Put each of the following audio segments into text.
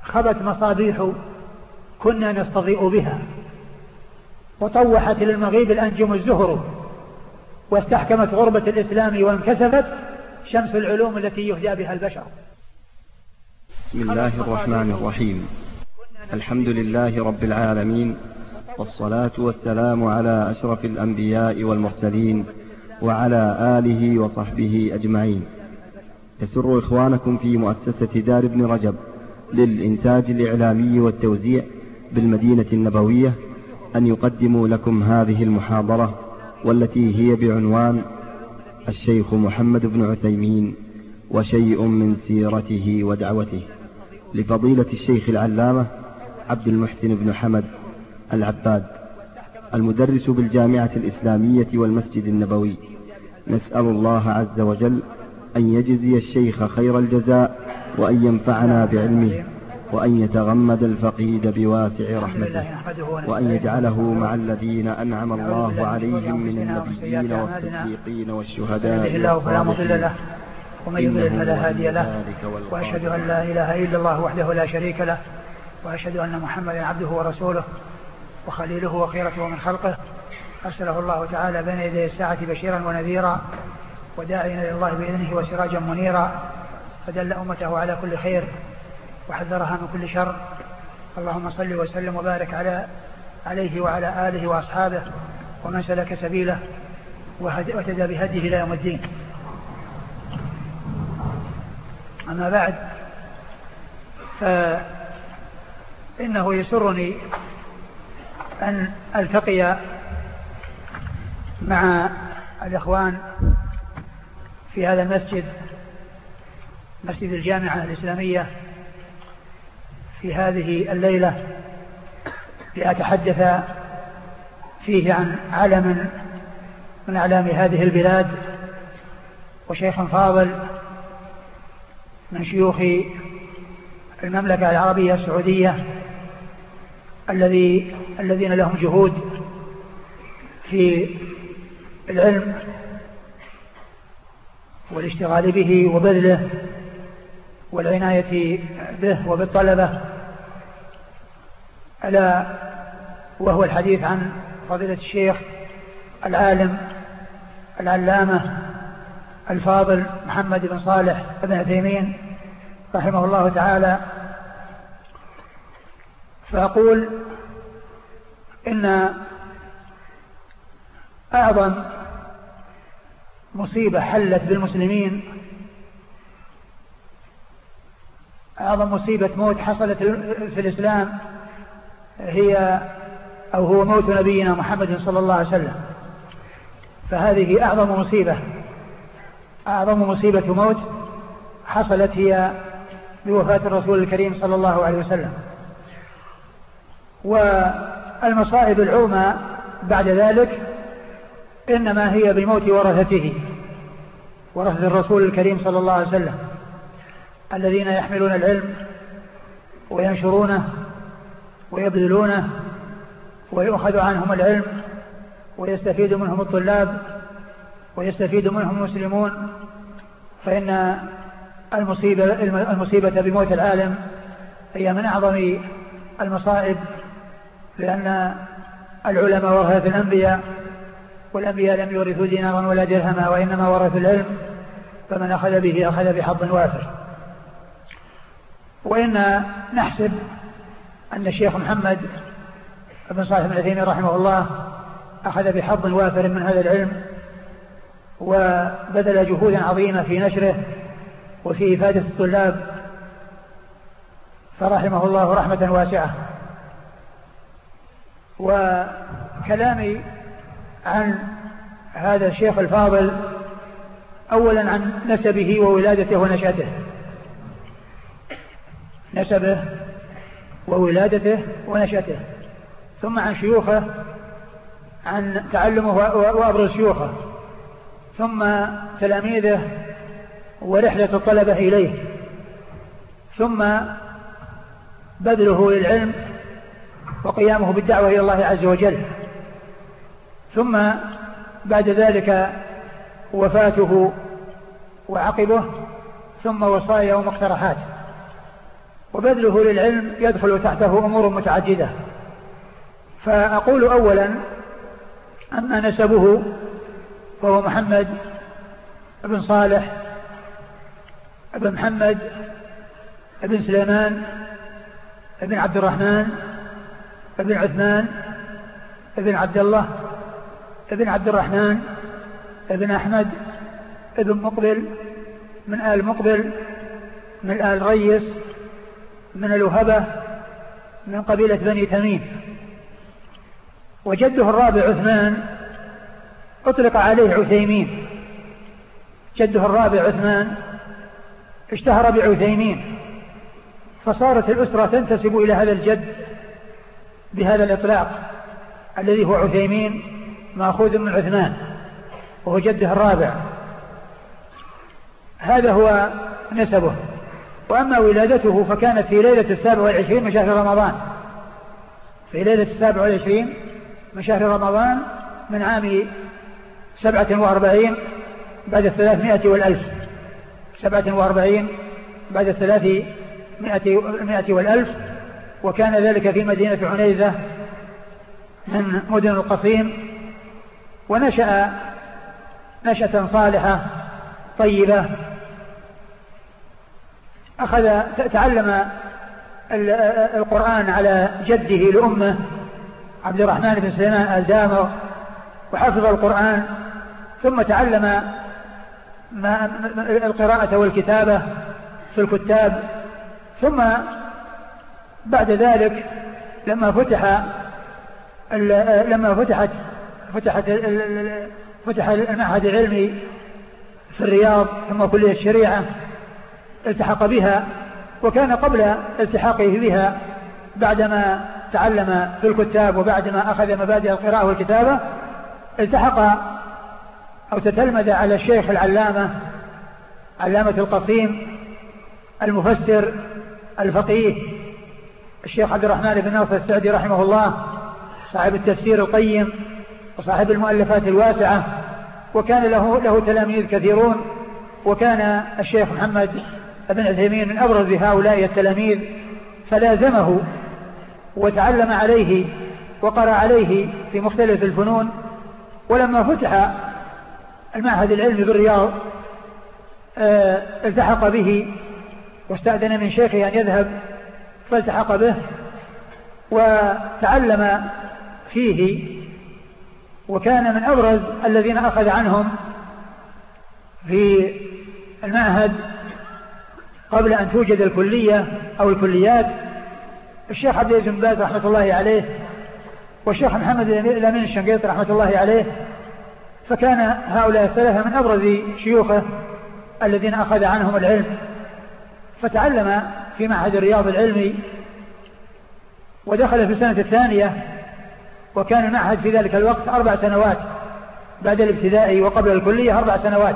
خبت مصابيح كنا نستضيء بها، وطوحت للمغيب الأنجم الزهر، واستحكمت غربة الإسلام وانكسفت شمس العلوم التي يهدى بها البشر. بسم الله الرحمن الرحيم. الحمد لله رب العالمين، والصلاة والسلام على أشرف الأنبياء والمرسلين وعلى آله وصحبه أجمعين. يسر إخوانكم في مؤسسة دار ابن رجب للإنتاج الإعلامي والتوزيع بالمدينة النبوية أن يقدموا لكم هذه المحاضرة، والتي هي بعنوان الشيخ محمد بن عثيمين وشيء من سيرته ودعوته، لفضيلة الشيخ العلامة عبد المحسن بن حمد العباد، المدرس بالجامعة الإسلامية والمسجد النبوي. نسأل الله عز وجل أن يجزي الشيخ خير الجزاء، وأن ينفعنا بعلمه، وأن يتغمد الفقيد بواسع رحمته، وأن يجعله مع الذين أنعم الله عليهم من النبيين والصديقين والشهداء والصالحين، ومن يضلل فلا هادي له، وأشهد أن لا إله إلا الله وحده لا شريك له، وأشهد أن محمدا عبده ورسوله وخليله وخيرته من خلقه، أرسله الله تعالى بين يدي الساعة بشيرا ونذيرا وداعيا إلى الله بإذنه وسراجا منيرا، فدل أمته على كل خير وحذرها من كل شر. اللهم صل وسلم وبارك عليه وعلى آله وأصحابه ومن سلك سبيله وتدى بهديه إلى يوم الدين. أما بعد، فإنه يسرني أن ألتقي مع الإخوان في هذا المسجد، مسجد الجامعة الإسلامية، في هذه الليلة لأتحدث فيه عن علم من أعلام هذه البلاد، وشيخ فاضل من شيوخ المملكة العربية السعودية الذين لهم جهود في العلم والاشتغال به وبذله والعناية به وبالطلبة، ألا وهو الحديث عن فضيلة الشيخ العالم العلامة الفاضل محمد بن صالح بن عثيمين رحمه الله تعالى. فأقول إن أعظم مصيبة حلت بالمسلمين، أعظم مصيبة موت حصلت في الإسلام هو موت نبينا محمد صلى الله عليه وسلم. فهذه أعظم مصيبة موت حصلت هي بوفاة الرسول الكريم صلى الله عليه وسلم. والمصائب العظمى بعد ذلك إنما هي بموت ورثة الرسول الكريم صلى الله عليه وسلم، الذين يحملون العلم وينشرونه ويبذلونه ويؤخذ عنهم العلم ويستفيد منهم الطلاب ويستفيد منهم المسلمون. فإن المصيبة بموت العالم هي من أعظم المصائب، لأن العلماء ورثة الأنبياء، والأنبياء لم يورثوا دينارا ولا درهما، وإنما ورثوا العلم، فمن أخذ به أخذ بحظ وافر. وإن نحسب أن الشيخ محمد بن صالح بن عثيمين رحمه الله أخذ بحظ وافر من هذا العلم، وبذل جهودا عظيمة في نشره وفي إفادة الطلاب، فرحمه الله رحمة واسعة. وكلامي عن هذا الشيخ الفاضل أولا عن نسبه وولادته ونشأته، نسبه وولادته ونشأته، ثم عن شيوخه، عن تعلمه وأبرز شيوخه، ثم تلاميذه ورحلة الطلبة إليه، ثم بذله للعلم وقيامه بالدعوة إلى الله عز وجل، ثم بعد ذلك وفاته وعقبه، ثم وصايا ومقترحات. وبذله للعلم يدخل تحته أمور متعددة. فأقول أولا أما نسبه فهو محمد بن صالح بن محمد بن سليمان بن عبد الرحمن بن عثمان بن عبد الله بن عبد الرحمن بن أحمد بن مقبل من آل مقبل من آل ريس من الوهبة من قبيلة بني تميم. وجده الرابع عثمان أطلق عليه عثيمين، جده الرابع عثمان اشتهر بعثيمين، فصارت الأسرة تنتسب إلى هذا الجد بهذا الإطلاق الذي هو عثيمين مأخوذ من عثمان وهو جده الرابع. هذا هو نسبه. وأما ولادته فكانت في ليلة 27 من شهر رمضان، في ليلة 27 من شهر رمضان من عام 47 بعد 300 والألف، 47 بعد 300 والألف. وكان ذلك في مدينة عنيزة من مدن القصيم. ونشأ نشأة صالحة طيبة. تعلم القرآن على جده لأمه عبد الرحمن بن سليمان الدامر، وحفظ القرآن، ثم تعلم القراءة والكتابة في الكتاب. ثم بعد ذلك لما فتح المعهد العلمي في الرياض ثم كلية الشريعة التحق بها. وكان قبل التحاقه بها بعدما تعلم في الكتاب وبعدما أخذ مبادئ القراءة والكتابة التحق أو تتلمذ على الشيخ العلامة علامة القصيم المفسر الفقيه الشيخ عبد الرحمن بن ناصر السعدي رحمه الله، صاحب التفسير القيم وصاحب المؤلفات الواسعة، وكان له تلاميذ كثيرون. وكان الشيخ محمد بن عثيمين من أبرز هؤلاء التلاميذ، فلازمه وتعلم عليه وقرأ عليه في مختلف الفنون. ولما فتح المعهد العلمي بالرياض التحق به واستأذن من شيخه أن يذهب فالتحق به وتعلم فيه. وكان من أبرز الذين أخذ عنهم في المعهد قبل أن توجد الكلية أو الكليات الشيخ عبد العزيز بن باز رحمة الله عليه والشيخ محمد الأمين الشنقيطي رحمة الله عليه. فكان هؤلاء الثلاثة من أبرز شيوخه الذين أخذ عنهم العلم. فتعلم في معهد الرياض العلمي ودخل في السنة الثانية، وكان المعهد في ذلك الوقت 4 سنوات بعد الابتدائي وقبل الكلية 4 سنوات.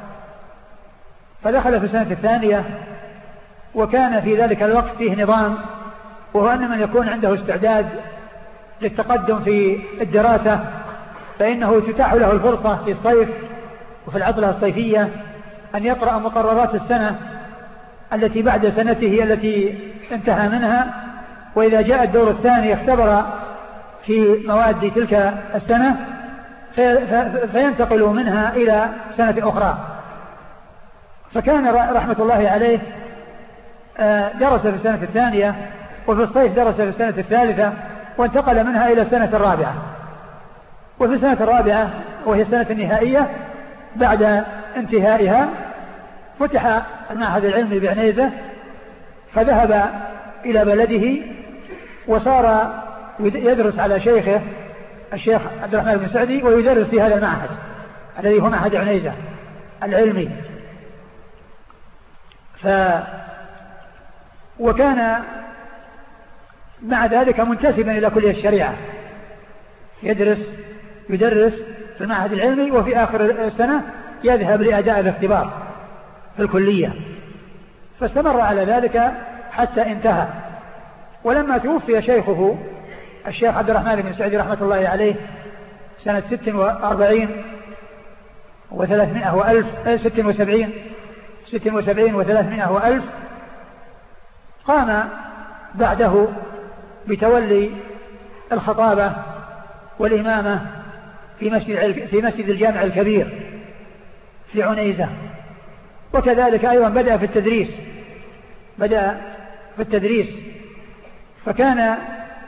فدخل في السنة الثانية، وكان في ذلك الوقت فيه نظام، وهو أن من يكون عنده استعداد للتقدم في الدراسة فإنه تتاح له الفرصة في الصيف وفي العطلة الصيفية أن يقرأ مقررات السنة التي بعد سنته التي انتهى منها، وإذا جاء الدور الثاني اختبر في مواد تلك السنة فينتقل منها إلى سنة أخرى. فكان رحمة الله عليه درس في السنة الثانية، وفي الصيف درس في السنة الثالثة، وانتقل منها إلى السنة الرابعة. وفي السنة الرابعة وهي السنة النهائية بعد انتهائها فتح المعهد العلمي بعنيزة، فذهب إلى بلده وصار يدرس على شيخه الشيخ عبد الرحمن بن سعدي، ويدرس في هذا المعهد الذي هو معهد عنيزة العلمي. وكان مع ذلك منتسبا إلى كلية الشريعة، يدرس في المعهد العلمي، وفي آخر السنة يذهب لأداء الاختبار في الكلية. فاستمر على ذلك حتى انتهى. ولما توفي شيخه الشيخ عبد الرحمن بن سعدي رحمة الله عليه سنة 46 و300 وألف 76 و300 وألف، قام بعده بتولي الخطابة والإمامة في مسجد الجامع الكبير في عنيزة. وكذلك أيضا بدأ في التدريس فكان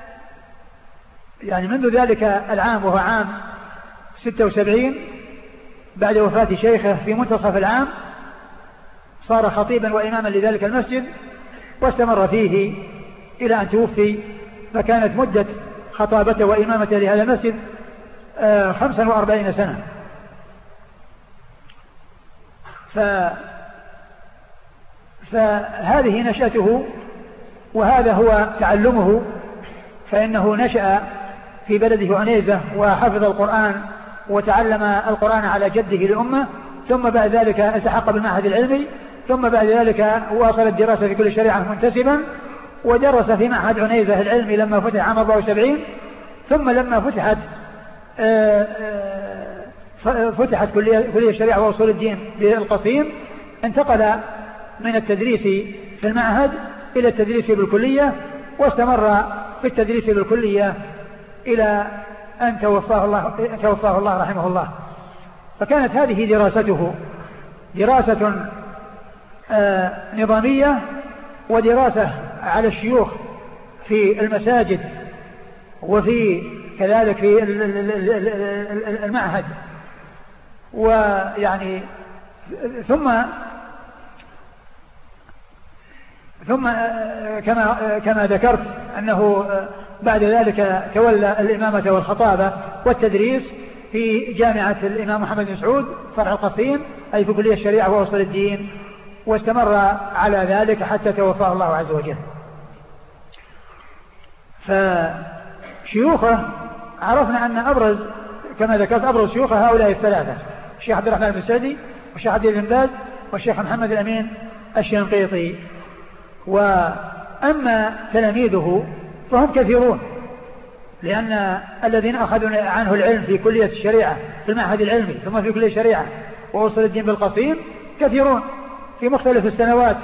يعني منذ ذلك العام وهو عام 76 بعد وفاة شيخه في منتصف العام صار خطيبا وإماما لذلك المسجد واستمر فيه إلى أن توفي. فكانت مدة خطابته وإمامته لهذا المسجد 45 سنة. فهذه نشأته وهذا هو تعلمه. فإنه نشأ في بلده عنيزة وحفظ القرآن وتعلم القرآن على جده لأمه، ثم بعد ذلك التحق بالمعهد العلمي، ثم بعد ذلك واصل الدراسة في كل شريعة منتسبا، ودرس في معهد عنيزة العلمي لما فتح عام 74. ثم لما فتحت كلية الشريعة وأصول الدين بالقصيم انتقل من التدريس في المعهد إلى التدريس بالكلية، واستمر في التدريس بالكلية إلى أن توفاه الله رحمه الله. فكانت هذه دراسته دراسة نظامية ودراسة على الشيوخ في المساجد وفي كذلك في المعهد. ويعني ثم كما ذكرت أنه بعد ذلك تولى الإمامة والخطابة والتدريس في جامعة الإمام محمد بن سعود فرع القصيم أي في كلية الشريعة وأصول الدين، واستمر على ذلك حتى توفاه الله عز وجل. فشيوخه عرفنا أن أبرز كما ذكرت أبرز شيوخه هؤلاء الثلاثة: الشيخ عبد الرحمن بن سعدي والشيخ عبد العزيز بن باز والشيخ محمد الأمين الشنقيطي. وأما تلاميذه فهم كثيرون، لأن الذين أخذوا عنه العلم في كلية الشريعة في المعهد العلمي ثم في كلية الشريعة وأصول الدين بالقصيم كثيرون في مختلف السنوات.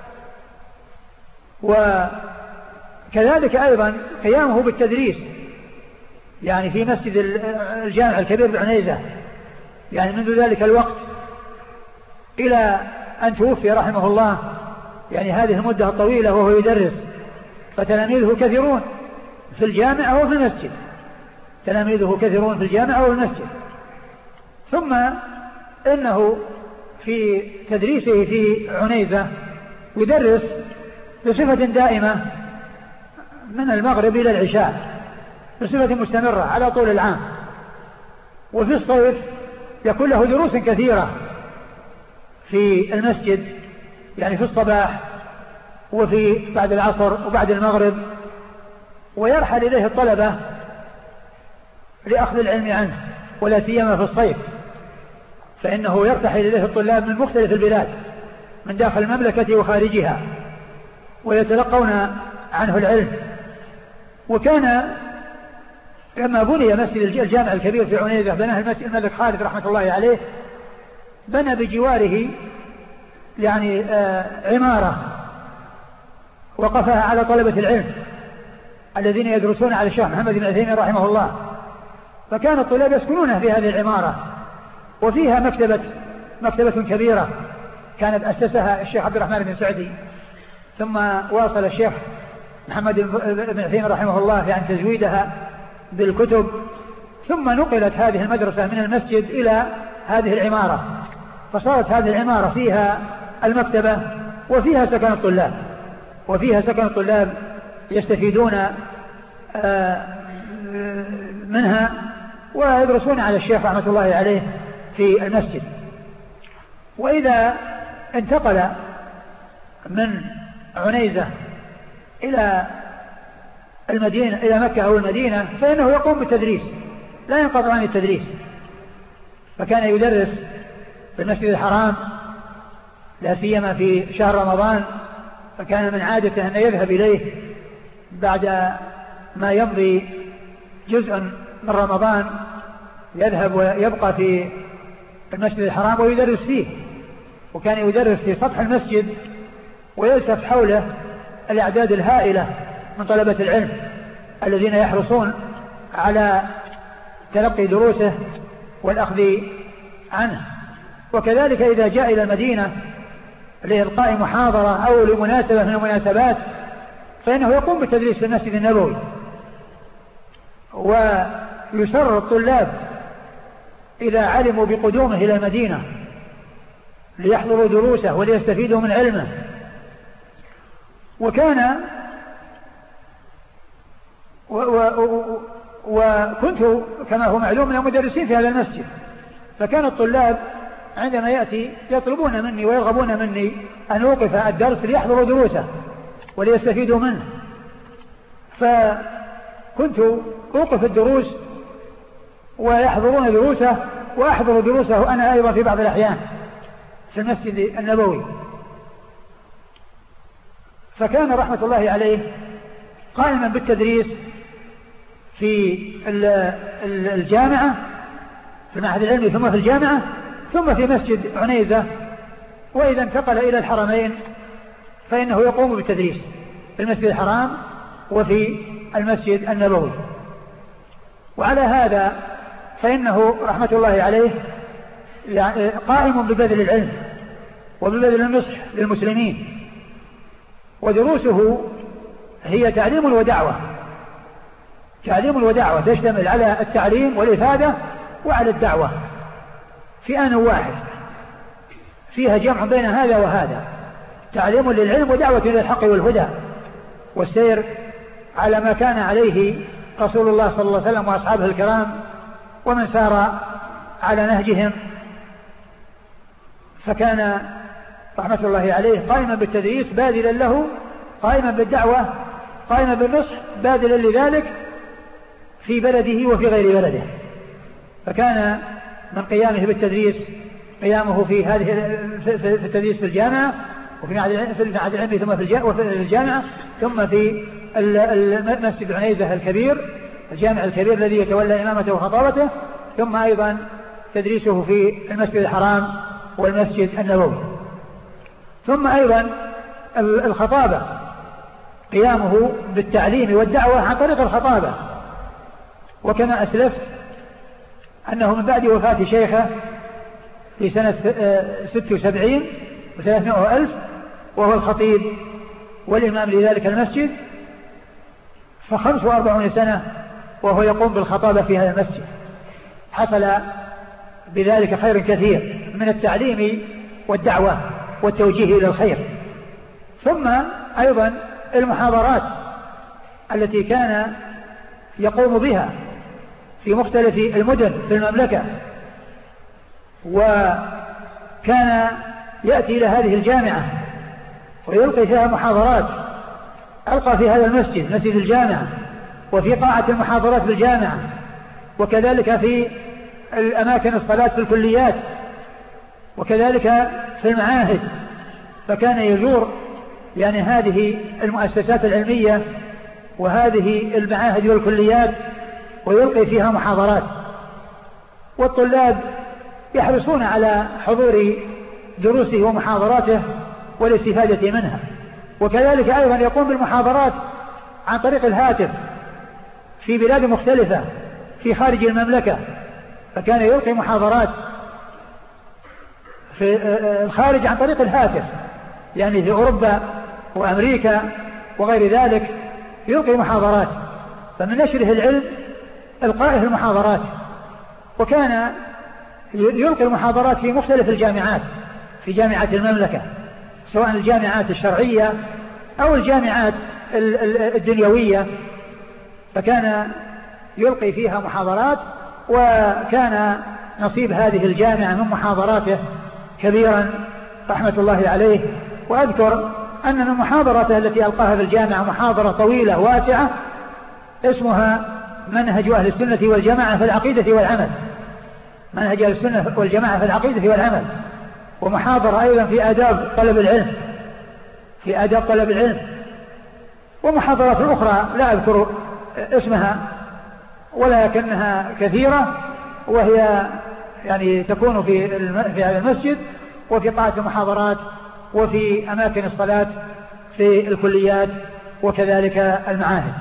وكذلك أيضا قيامه بالتدريس يعني في مسجد الجامع الكبير بعنيزة يعني منذ ذلك الوقت إلى أن توفي رحمه الله، يعني هذه المدة الطويلة وهو يدرس. فتلاميذه كثيرون في الجامعة وفي المسجد، تلاميذه كثيرون في الجامعة وفي المسجد. ثم إنه في تدريسه في عنيزة يدرس بصفة دائمة من المغرب إلى العشاء بصفة مستمرة على طول العام. وفي الصيف يكون له دروس كثيرة في المسجد يعني في الصباح وفي بعد العصر وبعد المغرب، ويرحل إليه الطلبة لأخذ العلم عنه ولا سيما في الصيف، فإنه يرتحل إليه الطلاب من مختلف البلاد من داخل المملكة وخارجها ويتلقون عنه العلم. وكان لما بني مسجد الجامع الكبير في عنيزة بناه الملك خالد رحمة الله عليه، بنى بجواره يعني عمارة وقفها على طلبة العلم الذين يدرسون على الشيخ محمد بن عثيمين رحمه الله. فكان الطلاب يسكنون في هذه العمارة، وفيها مكتبة كبيرة كانت أسسها الشيخ عبد الرحمن بن سعدي، ثم واصل الشيخ محمد بن عثيمين رحمه الله في أن تزويدها بالكتب. ثم نقلت هذه المدرسة من المسجد إلى هذه العمارة، فصارت هذه العمارة فيها المكتبة وفيها سكن الطلاب يستفيدون منها ويدرسون على الشيخ رحمة الله عليه في المسجد. وإذا انتقل من عنيزة إلى المدينة إلى مكة أو المدينة فإنه يقوم بالتدريس لا ينقطع عن التدريس. فكان يدرس في المسجد الحرام لا سيما في شهر رمضان، فكان من عادته أن يذهب إليه بعد ما يمضي جزء من رمضان، يذهب ويبقى في المسجد الحرام ويدرس فيه. وكان يدرس في سطح المسجد ويلتف حوله الأعداد الهائلة من طلبة العلم الذين يحرصون على تلقي دروسه والأخذ عنه. وكذلك إذا جاء إلى المدينة لإلقاء محاضرة أو لمناسبة من المناسبات فإنه يقوم بالتدريس في المسجد النبوي، ويسر الطلاب إذا علموا بقدومه إلى المدينة ليحضروا دروسه وليستفيدوا من علمه. وكنت كما هو معلوم من المدرسين في هذا المسجد، فكان الطلاب عندما يأتي يطلبون مني ويرغبون مني أن أوقف الدرس ليحضروا دروسه وليستفيدوا منه، فكنت أوقف الدروس ويحضرون دروسه وأحضر دروسه أنا أيضا في بعض الأحيان في المسجد النبوي. فكان رحمة الله عليه قائما بالتدريس في الجامعة في المعهد العلمي ثم في الجامعة ثم في مسجد عنيزة، وإذا انتقل إلى الحرمين فإنه يقوم بالتدريس في المسجد الحرام وفي المسجد النبوي. وعلى هذا فإنه رحمة الله عليه قائم ببذل العلم وببذل النصح للمسلمين، ودروسه هي تعليم ودعوة، تعليم ودعوة تشتمل على التعليم والإفادة وعلى الدعوة في آن واحد، فيها جمع بين هذا وهذا، تعليم للعلم ودعوة إلى الحق والهدى والسير على ما كان عليه رسول الله صلى الله عليه وسلم وأصحابه الكرام ومن سار على نهجهم. فكان رحمة الله عليه قائما بالتدريس باذلا له، قائما بالدعوة، قائما بالنصح باذلا لذلك في بلده وفي غير بلده. فكان من قيامه بالتدريس قيامه في هذه في التدريس في الجامعة وفي المعهد العلمي ثم في الجامعة ثم في المسجد عنيزة الكبير الجامع الكبير الذي يتولى إمامته وخطابته، ثم أيضا تدريسه في المسجد الحرام والمسجد النبوي، ثم أيضا الخطابة قيامه بالتعليم والدعوة عن طريق الخطابة. وكما أسلفت أنه من بعد وفاة شيخه في سنة 76 و300 ألف وهو الخطيب والإمام لذلك المسجد، ف45 سنة وهو يقوم بالخطابة في هذا المسجد. حصل بذلك خير كثير من التعليم والدعوة والتوجيه إلى الخير. ثم أيضا المحاضرات التي كان يقوم بها في مختلف المدن في المملكة، وكان يأتي إلى هذه الجامعة ويلقي فيها محاضرات. ألقى في هذا المسجد مسجد الجامعة وفي قاعة المحاضرات بالجامعة، وكذلك في الأماكن الصلاة في الكليات، وكذلك في المعاهد. فكان يزور يعني هذه المؤسسات العلمية وهذه المعاهد والكليات ويلقي فيها محاضرات، والطلاب يحرصون على حضور دروسه ومحاضراته والاستفادة منها. وكذلك أيضا يقوم بالمحاضرات عن طريق الهاتف في بلاد مختلفة في خارج المملكة، فكان يلقي محاضرات في الخارج عن طريق الهاتف، يعني في أوروبا وأمريكا وغير ذلك يلقي محاضرات. فمن نشره العلم إلقائه المحاضرات. وكان يلقي المحاضرات في مختلف الجامعات في جامعة المملكة، سواء الجامعات الشرعية أو الجامعات الدنيوية، فكان يلقي فيها محاضرات. وكان نصيب هذه الجامعة من محاضراته كبيرا رحمة الله عليه. وأذكر أن من محاضرته التي ألقاها في الجامعة محاضرة طويلة واسعة اسمها منهج أهل السنة والجماعة في العقيدة والعمل، منهج أهل السنة والجماعة في العقيدة والعمل. ومحاضرة أيضا في آداب طلب العلم، في آداب طلب العلم. ومحاضرات أخرى لا أذكر اسمها ولكنها كثيرة، وهي يعني تكون في هذا المسجد وفي قاعة المحاضرات وفي أماكن الصلاة في الكليات وكذلك المعاهد.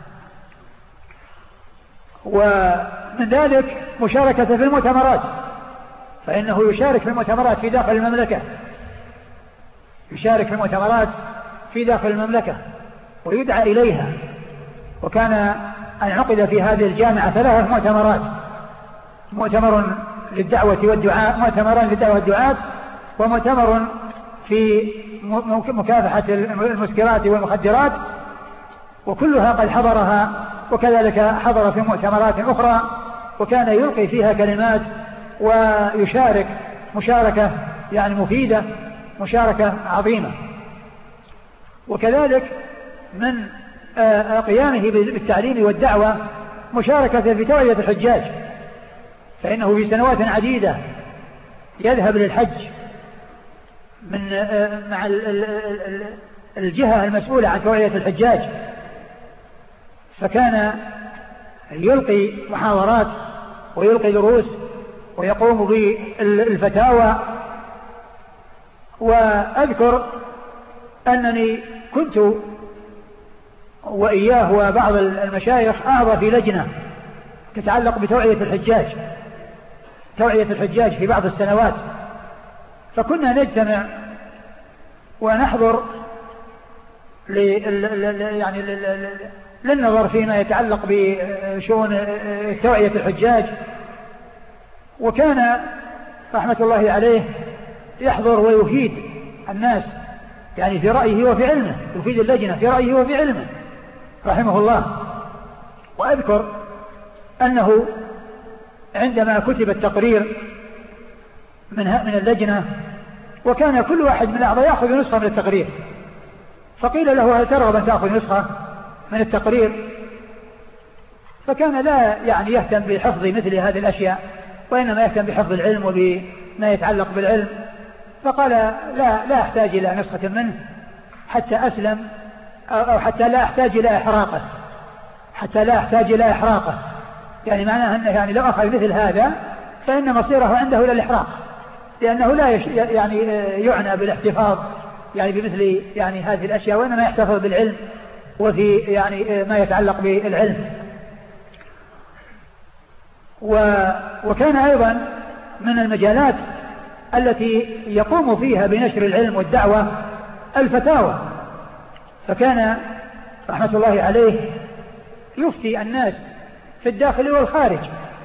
ومن ذلك مشاركة في المؤتمرات، فإنه يشارك في المؤتمرات في داخل المملكة، يشارك في المؤتمرات في داخل المملكة ويدعى إليها. وكان أن عقد في هذه الجامعة 3 مؤتمرات: مؤتمر للدعوة والدعاء، مؤتمران للدعوة والدعاء، ومؤتمر في مكافحة المسكرات والمخدرات، وكلها قد حضرها، وكذلك حضر في مؤتمرات أخرى، وكان يلقي فيها كلمات ويشارك مشاركة يعني مفيدة، مشاركة عظيمة. وكذلك من قيامه بالتعليم والدعوة مشاركة في توعية الحجاج، فإنه في سنوات عديدة يذهب للحج مع الجهة المسؤولة عن توعية الحجاج، فكان يلقي محاضرات ويلقي دروس ويقوم بالفتاوى. وأذكر أنني كنت وإياه وبعض المشايخ أعضى في لجنة تتعلق بتوعية الحجاج، توعية الحجاج في بعض السنوات، فكنا نجتمع ونحضر للنظر فيما يتعلق بشؤون توعية الحجاج. وكان رحمة الله عليه يحضر ويفيد الناس يعني في رأيه وفي علمه، يفيد اللجنة في رأيه وفي علمه رحمه الله. وأذكر أنه عندما كتب التقرير من اللجنة، وكان كل واحد من الأعضاء يأخذ نسخة من التقرير، فقيل له: هل ترغب أن تأخذ نسخة من التقرير؟ فكان لا يعني يهتم بحفظ مثل هذه الأشياء، وإنما يهتم بحفظ العلم وبما يتعلق بالعلم. فقال: لا أحتاج إلى نسخة منه حتى أسلم، أو حتى لا أحتاج إلى إحراقه، حتى لا أحتاج إلى إحراقه، يعني معناه أنه يعني لو أخذ مثل هذا فإن مصيره عنده إلى الإحراق، لأنه لا يعني يعنى بالاحتفاظ يعني بمثل يعني هذه الأشياء، وإنما يحتفظ بالعلم وفي يعني ما يتعلق بالعلم. وكان أيضا من المجالات التي يقوم فيها بنشر العلم والدعوة الفتاوى، فكان رحمة الله عليه يفتي الناس في الداخل والخارج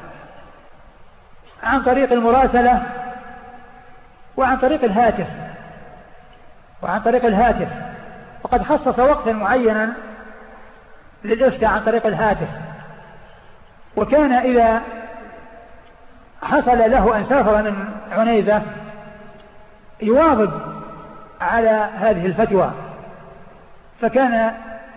عن طريق المراسلة وعن طريق الهاتف، وقد خصص وقتا معينا للإفتاء عن طريق الهاتف. وكان إذا حصل له أن سافر من عنيزة يواظب على هذه الفتوى، فكان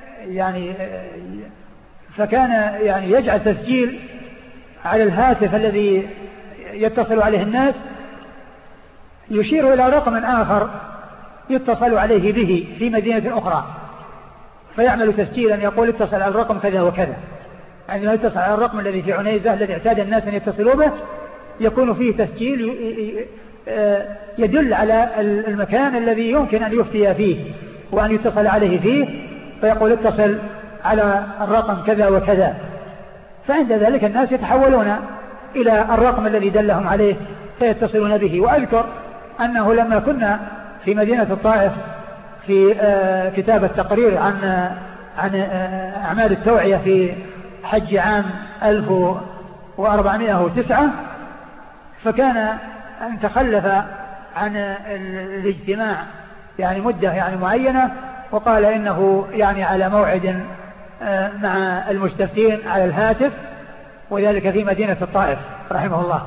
يعني يجعل تسجيل على الهاتف الذي يتصل عليه الناس، يشير إلى رقم آخر يتصل عليه به في مدينة أخرى، فيعمل تسجيلا يقول: اتصل على الرقم كذا وكذا، يعني لو يتصل على الرقم الذي في عنيزة الذي اعتاد الناس أن يتصلوا به، يكون فيه تسجيل يدل على المكان الذي يمكن أن يفتي فيه وأن يتصل عليه فيه، فيقول: اتصل على الرقم كذا وكذا. فعند ذلك الناس يتحولون إلى الرقم الذي دلهم عليه فيتصلون به. وأذكر أنه لما كنا في مدينة الطائف في كتابة تقرير عن أعمال التوعية في حج عام 1409، فكان أن تخلف عن الاجتماع يعني مدة يعني معينة، وقال إنه يعني على موعد مع المستفتين على الهاتف، وذلك في مدينة الطائف رحمه الله.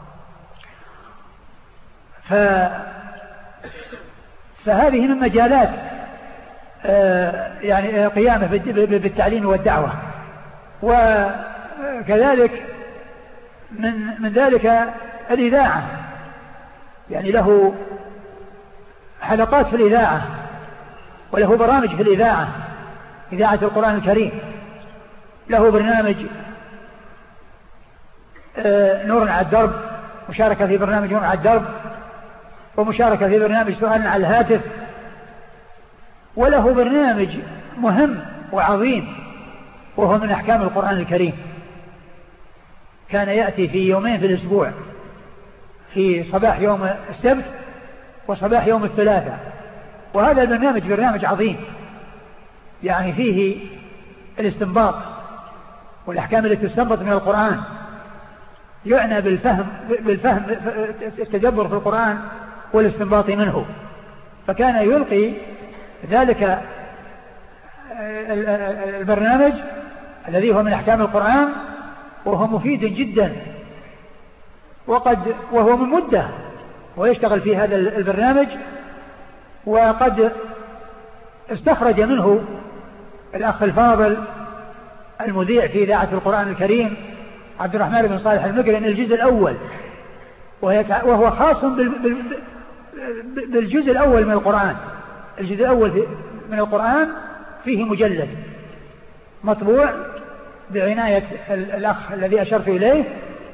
فهذه من مجالات يعني قيامه بالتعليم والدعوة. وكذلك من ذلك الإذاعة، يعني له حلقات في الإذاعة وله برامج في الإذاعة، إذاعة القرآن الكريم، له برنامج نور على الدرب، مشاركة في برنامج نور على الدرب، ومشاركة في برنامج سؤال على الهاتف، وله برنامج مهم وعظيم وهو من أحكام القرآن الكريم. كان يأتي في يومين في الأسبوع، في صباح يوم السبت وصباح يوم الثلاثاء. وهذا البرنامج برنامج عظيم، يعني فيه الاستنباط والأحكام التي تستنبط من القرآن، يعنى بالفهم التدبر في القرآن والاستنباط منه. فكان يلقي ذلك البرنامج الذي هو من أحكام القرآن، وهو مفيد جدا، وهو من مدة ويشتغل في هذا البرنامج، وقد استخرج منه الأخ الفاضل المذيع في إذاعة القرآن الكريم عبد الرحمن بن صالح المقرن الجزء الأول، وهو خاص بالجزء الأول من القرآن. الجزء الأول من القرآن فيه مجلد مطبوع بعناية الأخ الذي أشرت إليه،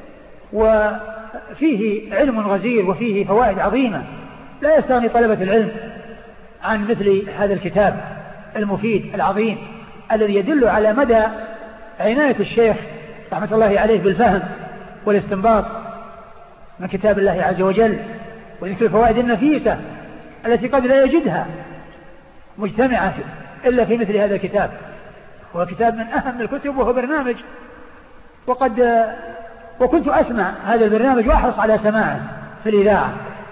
وفيه علم غزير وفيه فوائد عظيمة لا يستغني طلبة العلم عن مثل هذا الكتاب المفيد العظيم، الذي يدل على مدى عناية الشيخ رحمة الله عليه بالفهم والاستنباط من كتاب الله عز وجل، وذكر الفوائد النفيسة التي قد لا يجدها مجتمعة إلا في مثل هذا الكتاب. هو كتاب من أهم الكتب، وهو برنامج، وكنت أسمع هذا البرنامج وأحرص على سماعه في الإذاعة.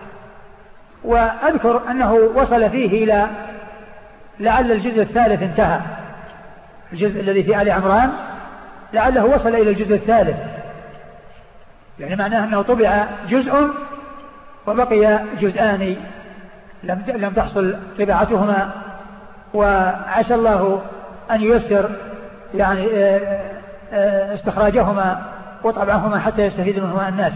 وأذكر أنه وصل فيه إلى لعل الجزء الثالث انتهى، الجزء الذي في آل عمران لعله وصل إلى الجزء الثالث، يعني معناه أنه طبع جزء وبقي جزءان لم تحصل طباعتهما، وعسى الله أن ييسر يعني استخراجهما وطبعهما حتى يستفيد منهما الناس.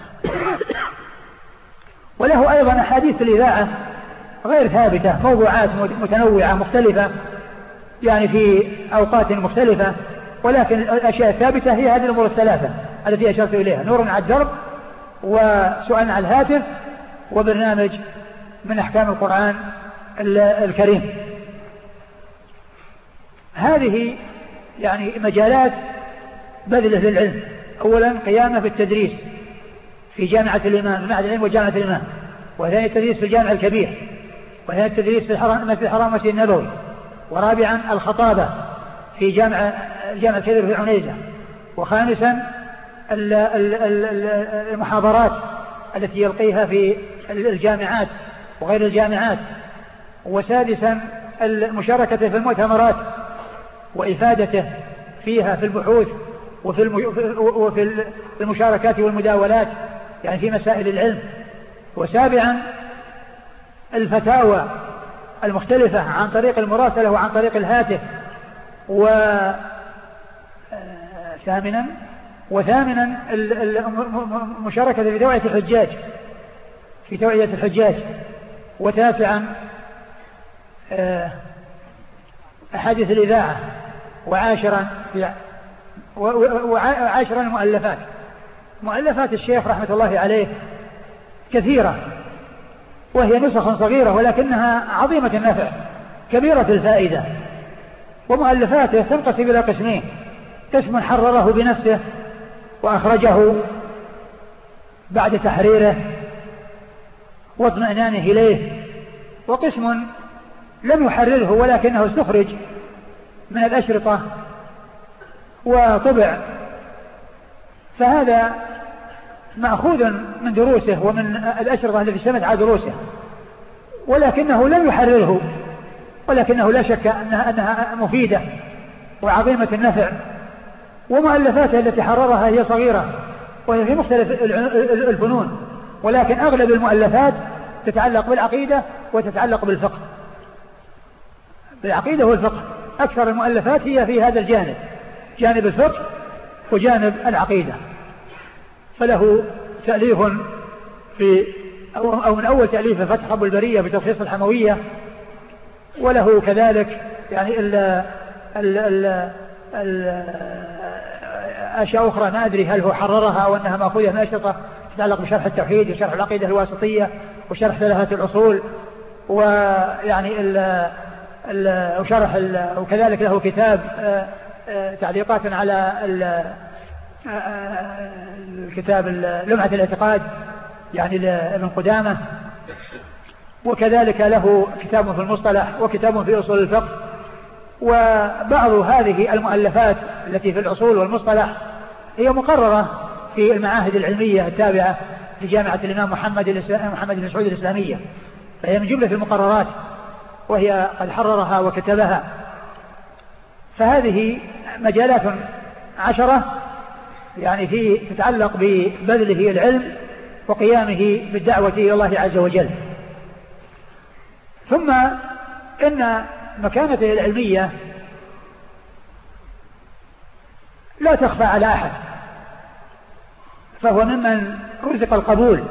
وله أيضا أحاديث الإذاعة غير ثابتة، موضوعات متنوعة مختلفة يعني في أوقات مختلفة، ولكن الأشياء الثابتة هي هذه الأمور الثلاثة التي أشرت إليها: نور على الدرب، وسؤال على الهاتف، وبرنامج من أحكام القرآن الكريم. هذه يعني مجالات بذل للعلم. أولا قيامة بالتدريس في جامعة الإمام، معهد العلم وجامعة الإمام، وثاني التدريس في الجامع الكبير، وثاني التدريس في المسجد الحرام والمسجد النبوي، ورابعا الخطابة في الجامع الكبير في عنيزة، وخامسا المحاضرات التي يلقيها في الجامعات وغير الجامعات، وسادسا المشاركة في المؤتمرات وإفادته فيها في البحوث وفي المشاركات والمداولات يعني في مسائل العلم، وسابعا الفتاوى المختلفة عن طريق المراسلة وعن طريق الهاتف، وثامنا المشاركة في توعية الحجاج، وتاسعا أحاديث الإذاعة، وعاشرا مؤلفات الشيخ رحمة الله عليه كثيرة، وهي نسخ صغيرة ولكنها عظيمة النفع كبيرة الفائدة. ومؤلفاته تنقسم إلى قسمين: قسم حرره بنفسه وأخرجه بعد تحريره واطمئنانه إليه، وقسم لم يحرره ولكنه استخرج من الأشرطة وطبع، فهذا مأخوذ من دروسه ومن الأشرطة التي استمت على دروسه، ولكنه لم يحرره، ولكنه لا شك أنها مفيدة وعظيمة النفع. ومؤلفاته التي حررها هي صغيرة وهي في مختلف الفنون، ولكن أغلب المؤلفات تتعلق بالعقيدة وتتعلق بالفقه، بالعقيدة والفقه. أكثر المؤلفات هي في هذا الجانب، جانب الفقه وجانب العقيدة. فله تأليف في أو من أول تأليف فتح أبو البرية بتلخيص الحموية، وله كذلك يعني أشياء أخرى ما أدري هل هو حررها أو أنها مأخوذة من أشرطة تتعلق بشرح التوحيد وشرح العقيدة الواسطية وشرح ثلاثة الأصول، ويعني وكذلك له كتاب تعليقات على الكتاب لمعة الاعتقاد يعني لابن قدامة، وكذلك له كتاب في المصطلح وكتاب في أصول الفقه. وبعض هذه المؤلفات التي في الأصول والمصطلح هي مقررة في المعاهد العلمية التابعة لجامعة الإمام محمد بن سعود الإسلامية، فهي من جملة المقررات وهي قد حررها وكتبها. فهذه مجالات 10 يعني تتعلق ببذله العلم وقيامه بالدعوة إلى الله عز وجل. ثم إن مكانته العلمية لا تخفى على أحد، فهو ممن رزق القبول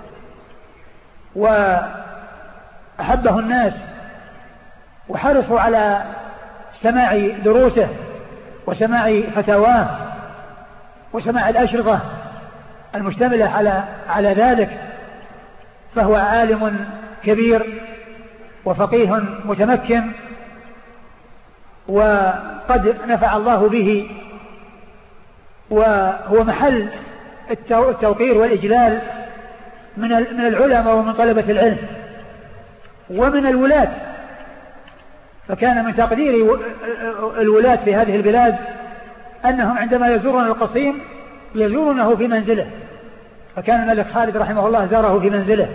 وأحبه الناس وحرصوا على سماع دروسه وسماع فتاواه وسماع الأشرطة المشتملة على ذلك. فهو عالم كبير وفقيه متمكن، وقد نفع الله به، وهو محل التوقير والإجلال من العلماء ومن طلبة العلم ومن الولاة. فكان من تقدير الولاة في هذه البلاد أنهم عندما يزورون القصيم يزورونه في منزله. فكان الملك خالد رحمه الله زاره في منزله،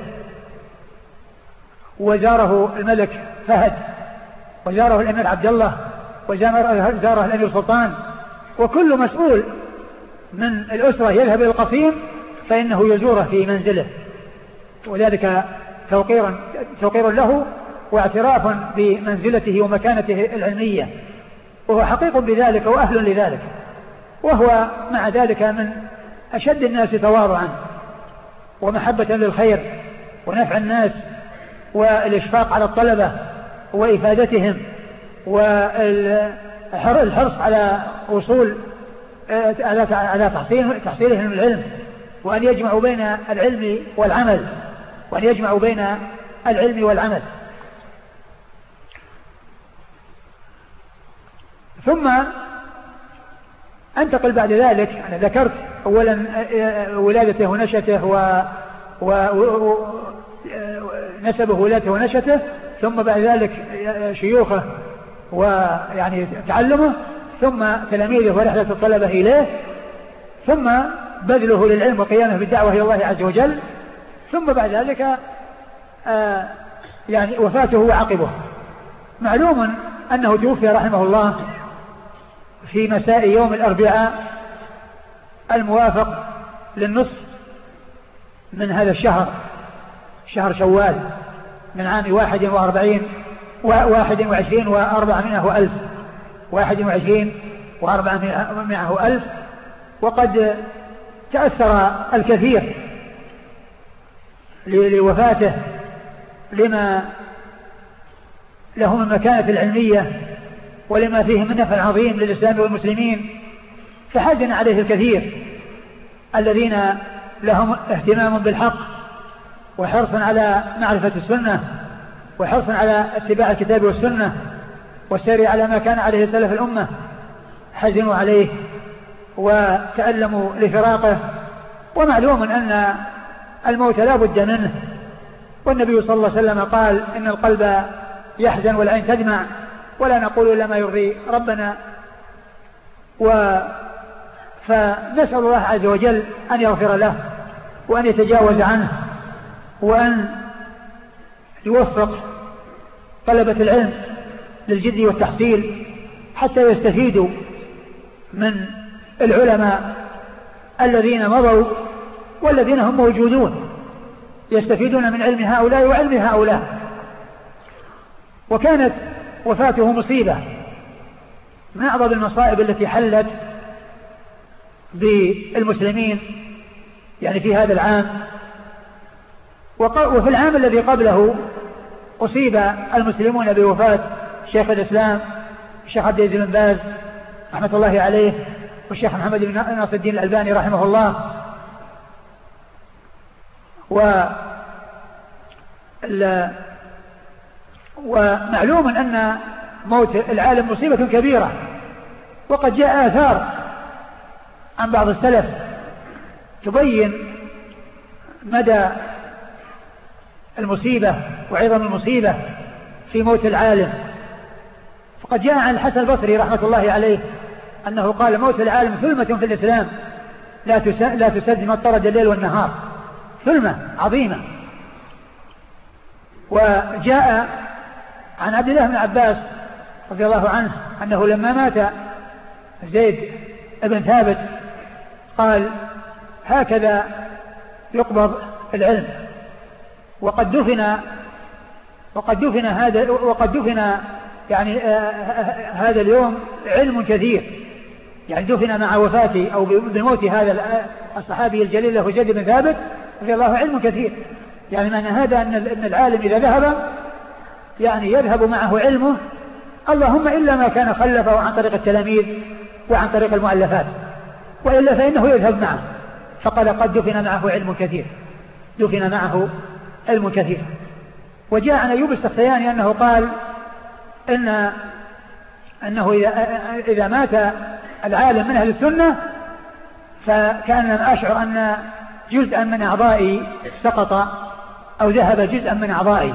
وزاره الملك فهد، وزاره الأمير عبد الله، وزاره الأمير سلطان، وكل مسؤول من الأسرة يذهب إلى القصيم فإنه يزوره في منزله، وذلك توقير له واعتراف بمنزلته ومكانته العلمية، وهو حقيق بذلك وأهل لذلك. وهو مع ذلك من أشد الناس تواضعا ومحبة للخير ونفع الناس والإشفاق على الطلبة وإفادتهم والحرص على وصول على تحصيلهم العلم، وأن يجمعوا بين العلم والعمل ثم أنتقل بعد ذلك. أنا ذكرت أولا ولادته ونشأته ونسبه ولادته ونشأته، ثم بعد ذلك شيوخه ويعني تعلمه، ثم تلاميذه ورحلة الطلبة إليه، ثم بذله للعلم وقيامه بالدعوة إلى الله عز وجل، ثم بعد ذلك يعني وفاته وعقبه. معلوم أنه توفي رحمه الله في مساء يوم الأربعاء الموافق للنصف من هذا الشهر، شهر شوال، من عام 21 و400 ألف. وقد تأثر الكثير لوفاته لما له من مكانة العلمية ولما فيه من نفع عظيم للإسلام والمسلمين، فحزن عليه الكثير الذين لهم اهتمام بالحق وحرص على معرفة السنة وحرص على اتباع الكتاب والسنة والسير على ما كان عليه سلف الأمة، حزنوا عليه وتألموا لفراقه. ومعلوم أن الموت لا بد منه، والنبي صلى الله عليه وسلم قال إن القلب يحزن والعين تدمع ولا نقول إلا ما يرضي ربنا. فنسأل الله عز وجل أن يغفر له وأن يتجاوز عنه وأن يوفق طلبة العلم للجد والتحصيل حتى يستفيدوا من العلماء الذين مضوا والذين هم موجودون، يستفيدون من علم هؤلاء وعلم هؤلاء. وكانت وفاته مصيبة من أعظم المصائب التي حلت بالمسلمين يعني في هذا العام. وفي العام الذي قبله أصيب المسلمون بوفاة شيخ الإسلام الشيخ عبد العزيز بن باز رحمة الله عليه والشيخ محمد بن ناصر الدين الألباني رحمه الله. ومعلوم أن موت العالم مصيبة كبيرة. وقد جاء آثار عن بعض السلف تبين مدى المصيبة وعظم المصيبة في موت العالم. فقد جاء عن الحسن البصري رحمة الله عليه أنه قال: موت العالم ثلمة في الإسلام لا تسد ما اضطرد الليل والنهار. ثلمة عظيمة. وجاء عن عبد الله بن عباس رضي الله عنه أنه لما مات زيد بن ثابت قال: هكذا يقبض العلم. وقد دفن يعني هذا اليوم علم كثير، يعني دفن مع وفاته أو بموت هذا الصحابي الجليل له زيد بن ثابت رضي الله عنه علم كثير. يعني معنى هذا أن العالم إذا ذهب يعني يذهب معه علمه، اللهم إلا ما كان خلفه عن طريق التلاميذ وعن طريق المؤلفات، وإلا فإنه يذهب معه. فقال: قد دفن معه علم كثير. دفن معه علم كثير. وجاء عن أيوب السختياني أنه قال أنه إذا مات العالم من أهل السنة فكان أشعر أن جزءا من أعضائي سقط أو ذهب جزءا من أعضائي.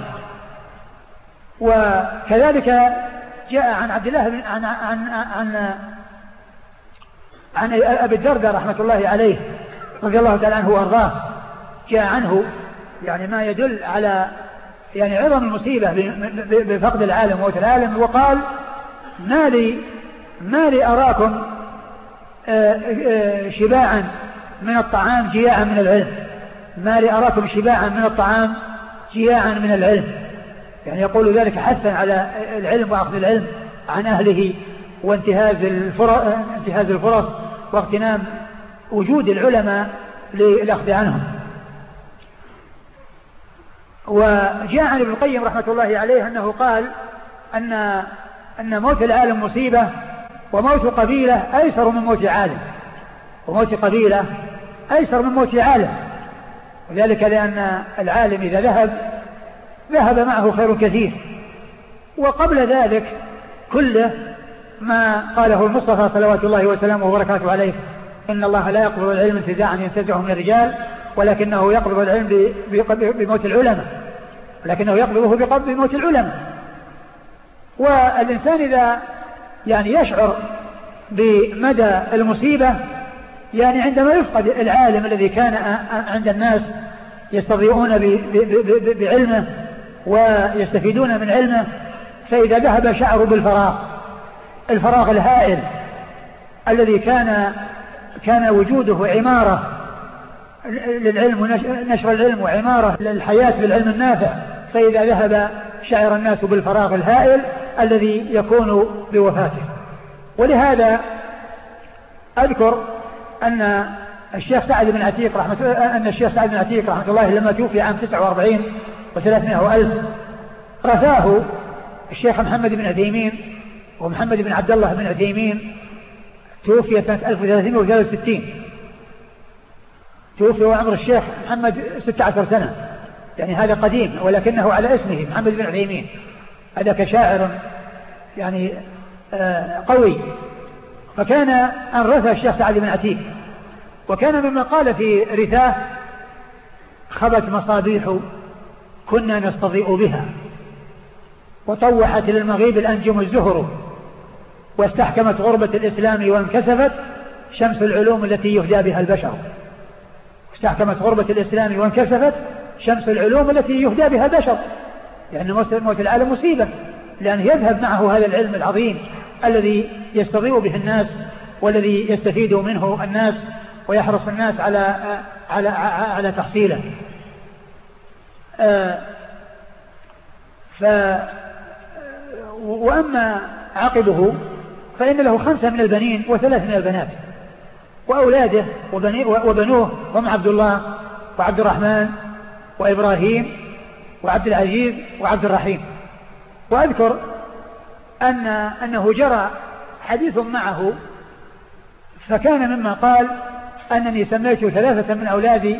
وكذلك جاء عن عبد الله عن أبي الدرداء رحمة الله عليه رضي الله تعالى عنه وأرضاه، جاء عنه يعني ما يدل على يعني عظم المصيبة بفقد العالم وموت العالم. وقال: ما لي أراكم شباعا من الطعام جياعا من العلم. ما لي أراكم شباعا من الطعام جياعا من العلم. يعني يقول ذلك حثا على العلم وأخذ العلم عن أهله وانتهاز الفرص واغتنام وجود العلماء للأخذ عنهم. وجاء عن ابن القيم رحمة الله عليه أنه قال أن موت العالم مصيبة، وموت قبيلة أيسر من موت عالم. وموت قبيلة أيسر من موت عالم، وذلك لأن العالم إذا ذهب معه خير كثير. وقبل ذلك كله ما قاله المصطفى صلوات الله وسلامه وبركاته عليه: إن الله لا يقبض العلم انتزاعا ينتزعه من الرجال، ولكنه يقبض العلم بموت العلماء، ولكنه يقبضه بموت العلماء. والإنسان إذا يعني يشعر بمدى المصيبة يعني عندما يفقد العالم الذي كان عند الناس يستضيئون بعلمه ويستفيدون من علمه، فإذا ذهب شعروا الفراغ الهائل الذي كان وجوده عمارة للعلم ونشر العلم وعمارة للحياة بالعلم النافع، فإذا ذهب شعر الناس بالفراغ الهائل الذي يكون بوفاته. ولهذا أذكر أن الشيخ سعد بن عتيق رحمة الله لما توفي عام 49 و300,000 رثاه الشيخ محمد بن عثيمين، ومحمد بن عبد الله بن عثيمين توفي سنة 1363. توفي وعمر الشيخ محمد 16 سنة، يعني هذا قديم، ولكنه على اسمه محمد بن عثيمين. هذا كشاعر يعني قوي. فكان أن رثى الشيخ سعد بن عتيق، وكان مما قال في رثاه: خبت مصابيح كنا نستضيء بها، وطوحت للمغيب الأنجم الزهر، واستحكمت غربة الإسلام وانكسفت شمس العلوم التي يهدى بها البشر. استحكمت غربة الإسلام وانكسفت شمس العلوم التي يهدى بها البشر، لأن موت العالم مصيبة، لأنه يذهب معه هذا العلم العظيم الذي يستضيء به الناس والذي يستفيد منه الناس ويحرص الناس على تحصيله. وأما عقبه فإن له 5 من البنين و3 من البنات، وأولاده وبنوه هم عبد الله وعبد الرحمن وإبراهيم وعبد العزيز وعبد الرحيم. وأذكر أنه جرى حديث معه، فكان مما قال: أنني سميت 3 من أولادي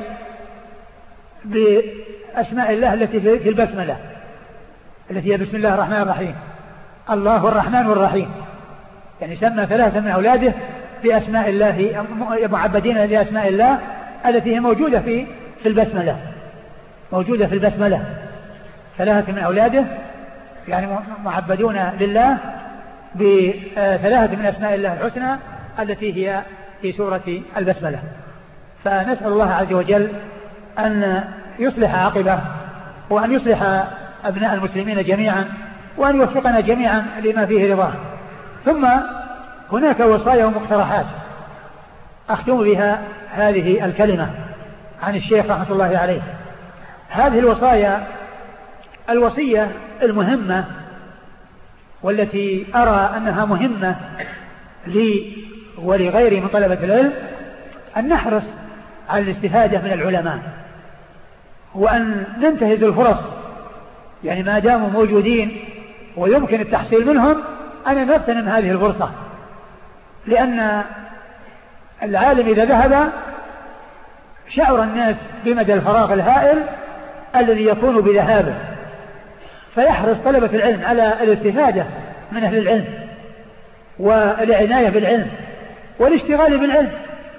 بأسماء الله التي في البسملة، التي هي بسم الله الرحمن الرحيم. الله الرحمن والرحيم، يعني سمى 3 من أولاده بأسماء الله معبدين لأسماء الله التي هي موجودة في البسملة، موجودة في البسملة. 3 من أولاده يعني معبدون لله ب3 من أسماء الله الحسنى التي هي في سورة البسملة. فنسأل الله عز وجل أن يصلح عاقبه، وأن يصلح أبناء المسلمين جميعا، وأن يوفقنا جميعا لما فيه رضاه. ثم هناك وصايا ومقترحات أختم بها هذه الكلمة عن الشيخ رحمة الله عليه. هذه الوصايا الوصية المهمة والتي أرى أنها مهمة لي ولغيري من طلبة العلم أن نحرص على الاستفادة من العلماء، وأن ننتهز الفرص، يعني ما داموا موجودين ويمكن التحصيل منهم أن نغتنم هذه الفرصة، لأن العالم إذا ذهب شعر الناس بمدى الفراغ الهائل الذي يكون بذهابه، فيحرص طلبة العلم على الاستفادة من أهل العلم والعناية بالعلم والاشتغال بالعلم،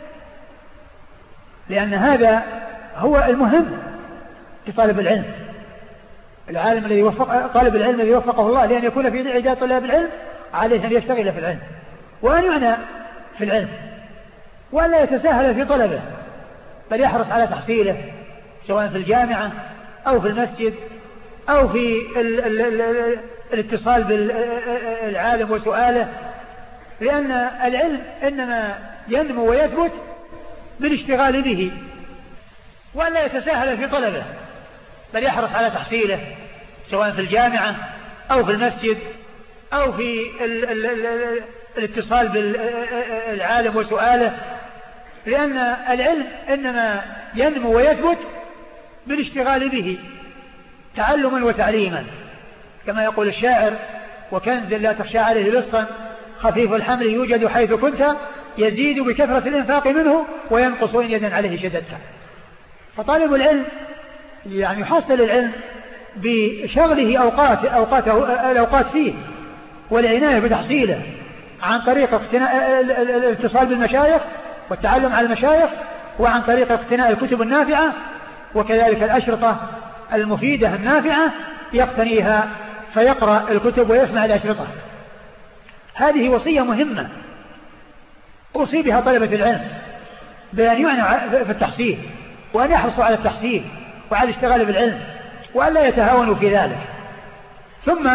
لأن هذا هو المهم لطالب العلم. العالم الذي وفق طالب العلم الذي وفقه الله لأن يكون في عداد طلاب العلم عليه أن يشتغل في العلم وأن يعنى في العلم، وأن لا يتساهل في طلبه، بل يحرص على تحصيله سواء في الجامعة أو في المسجد أو في الاتصال بالعالم وسؤاله، لأن العلم إنما ينمو ويثبت بالاشتغال به، وأن لا يتساهل في طلبه، بل يحرص على تحصيله سواء في الجامعة أو في المسجد أو في الاتصال بالعالم وسؤاله، لأن العلم إنما ينمو ويثبت بالاشتغال به تعلما وتعليما، كما يقول الشاعر: وكنز لا تخشى عليه لصا خفيف الحمل يوجد حيث كنت يزيد بكثرة الإنفاق منه وينقص إن يدا عليه شددت. فطالب العلم يعني يحصل العلم بشغله الأوقات فيه والعناية بتحصيله عن طريق الاتصال بالمشايخ والتعلم على المشايخ، وعن طريق اقتناء الكتب النافعة، وكذلك الأشرطة المفيدة النافعة يقتنيها فيقرأ الكتب ويسمع الأشرطة. هذه وصية مهمة أوصي بها طلبة العلم، بأن يعنى في التحصيل وأن يحرصوا على التحصيل وعلى الاشتغال بالعلم وأن لا يتهاونوا في ذلك. ثم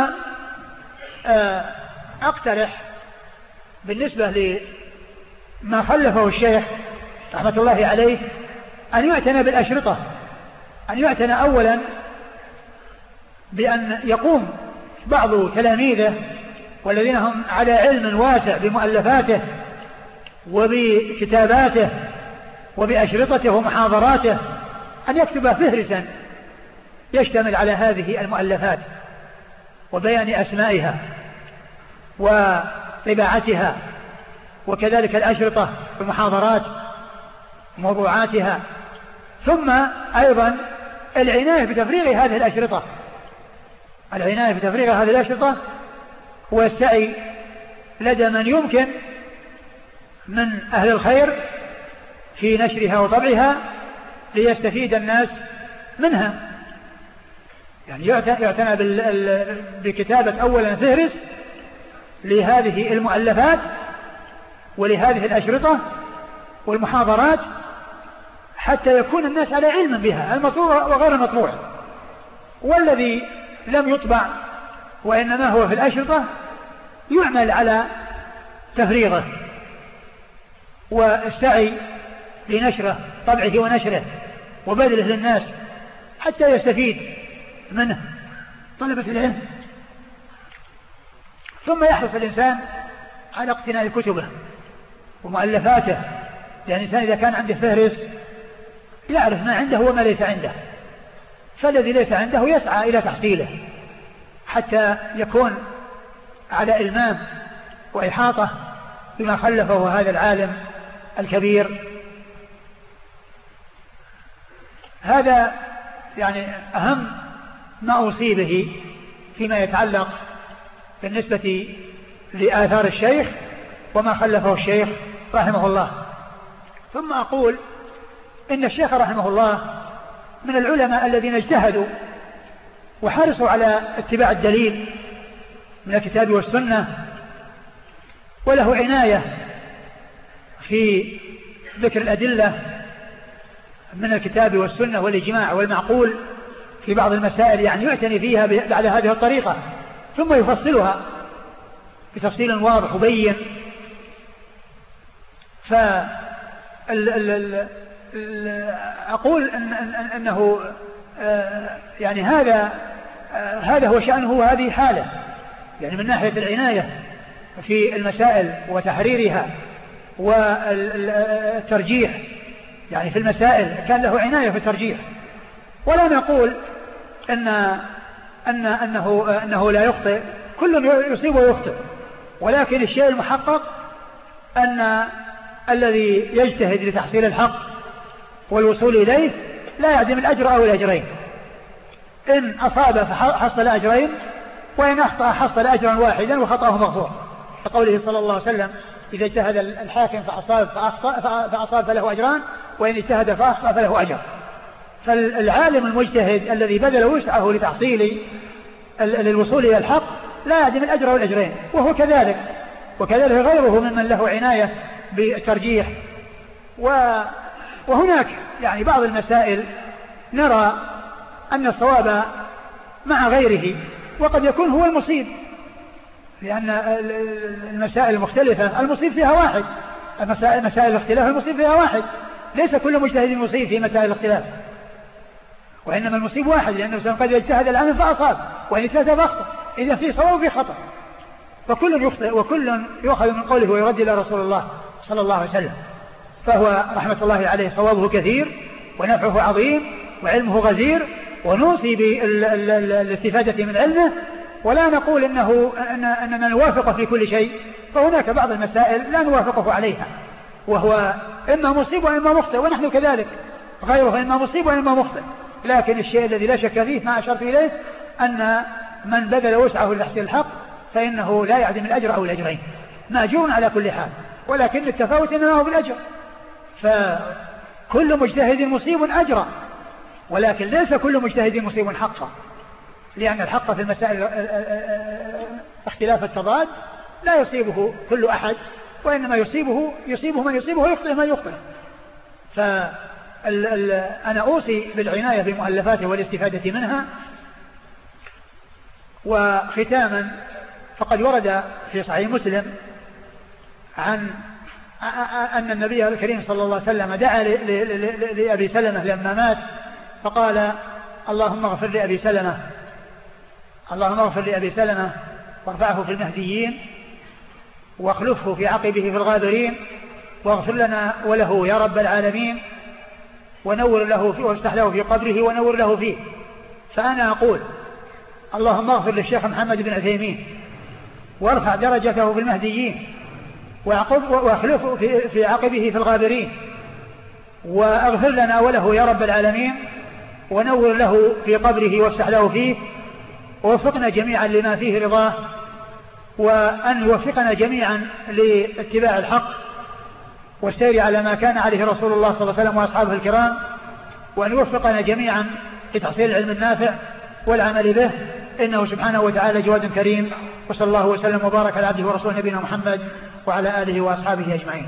أقترح بالنسبة لما خلفه الشيخ رحمة الله عليه أن يعتنى بالأشرطة، أن يعتنى أولا بأن يقوم بعض تلاميذه والذين هم على علم واسع بمؤلفاته وبكتاباته وبأشرطته ومحاضراته أن يكتب فهرسا يشتمل على هذه المؤلفات وبيان أسمائها وطباعتها، وكذلك الأشرطة والمحاضرات وموضوعاتها. ثم أيضا العناية بتفريغ هذه الأشرطة، العناية بتفريغ هذه الأشرطة والسعي لدى من يمكن من أهل الخير في نشرها وطبعها ليستفيد الناس منها. يعني يعتنى بكتابة أولا فهرس لهذه المؤلفات ولهذه الأشرطة والمحاضرات حتى يكون الناس على علم بها المطبوع وغير المطبوع، والذي لم يطبع وإنما هو في الأشرطة يعمل على تفريغه والسعي لنشره طبعه ونشره وبذله للناس حتى يستفيد منه طلبة العلم. ثم يحرص الإنسان على اقتناء كتبه ومؤلفاته، لأن الإنسان إذا كان عنده فهرس يعرف ما عنده وما ليس عنده، فالذي ليس عنده يسعى إلى تحصيله حتى يكون على إلمام وإحاطة بما خلفه هذا العالم الكبير. هذا يعني أهم ما أوصي به فيما يتعلق بالنسبة لآثار الشيخ وما خلفه الشيخ رحمه الله. ثم أقول إن الشيخ رحمه الله من العلماء الذين اجتهدوا وحرصوا على اتباع الدليل من الكتاب والسنة، وله عناية في ذكر الأدلة من الكتاب والسنة والإجماع والمعقول في بعض المسائل، يعني يعتني فيها بعد هذه الطريقة ثم يفصلها بتفصيل واضح وبين. أقول أنه يعني هذا هو شأنه وهذه حاله، يعني من ناحية العناية في المسائل وتحريرها والترجيح، يعني في المسائل كان له عناية في الترجيح. ولا نقول أنه لا يخطئ، كل يصيب ويخطئ، ولكن الشيء المحقق أن الذي يجتهد لتحصيل الحق والوصول إليه لا يعدم الأجر أو الأجرين، إن أصاب فحصل أجرين، وإن أخطأ حصل أجرا واحدا وخطأه مغفور، كقوله صلى الله عليه وسلم: إذا اجتهد الحاكم فأصاب فله أجران، وإن اجتهد فأخطأ فله أجر. فالعالم المجتهد الذي بذل وسعه لتحصيل للوصول إلى الحق لا يعدم الأجر والأجرين، وهو كذلك، وكذلك غيره ممن له عناية بالترجيح. وهناك يعني بعض المسائل نرى أن الصواب مع غيره، وقد يكون هو المصيب، لأن المسائل المختلفة المصيب فيها واحد، مسائل الاختلاف المصيب فيها واحد، ليس كل مجتهد مصيب في مسائل الاختلاف، وإنما المصيب واحد، لأنه قد يجتهد العالم فأصاب، وإن اجتهد فأخطأ، إذا في صواب وفي خطأ، فكل يخطئ وكل يؤخذ من قوله ويرد إلى رسول الله صلى الله عليه وسلم. فهو رحمة الله عليه صوابه كثير ونفعه عظيم وعلمه غزير، ونوصي بالاستفادة من علمه، ولا نقول أننا نوافقه في كل شيء، فهناك بعض المسائل لا نوافقه عليها، وهو إما مصيب وإما مخطئ، ونحن كذلك، غيره إما مصيب وإما مخطئ. لكن الشيء الذي لا شك فيه ما أشرت إليه أن من بذل وسعه لتحصيل الحق فإنه لا يعدم الأجر أو الأجرين، مأجور على كل حال، ولكن التفاوت إنما هو بالأجر. فكل مجتهد مصيب أجرا، ولكن ليس كل مجتهد مصيب حقا، لأن الحق في المسائل اختلاف التضاد لا يصيبه كل أحد، وإنما يصيبه من يصيبه ويخطئ من يخطئ. فأنا أوصي بالعناية بمؤلفاته والاستفادة منها. وختاما، فقد ورد في صحيح مسلم عن أن النبي الكريم صلى الله عليه وسلم دعا لأبي سلمة لما مات، فقال: اللهم اغفر لأبي سلمة، اللهم اغفر لأبي سلمة وارفعه في المهديين، واخلفه في عقبه في الغابرين، واغفر لنا وله يا رب العالمين، ونور له فيه وافتح له في قبره ونور له فيه. فأنا أقول: اللهم اغفر للشيخ محمد بن عثيمين وارفع درجته في المهديين، واخلفه في عقبه في الغابرين، واغفر لنا وله يا رب العالمين، ونور له في قبره وافتح له فيه، ووفقنا جميعا لما فيه رضاه، وأن يوفقنا جميعا لاتباع الحق والسير على ما كان عليه رسول الله صلى الله عليه وسلم وأصحابه الكرام، وأن يوفقنا جميعا لتحصيل العلم النافع والعمل به، إنه سبحانه وتعالى جواد كريم. وصلى الله وسلم وبارك على عبده ورسوله نبينا محمد وعلى آله وأصحابه أجمعين.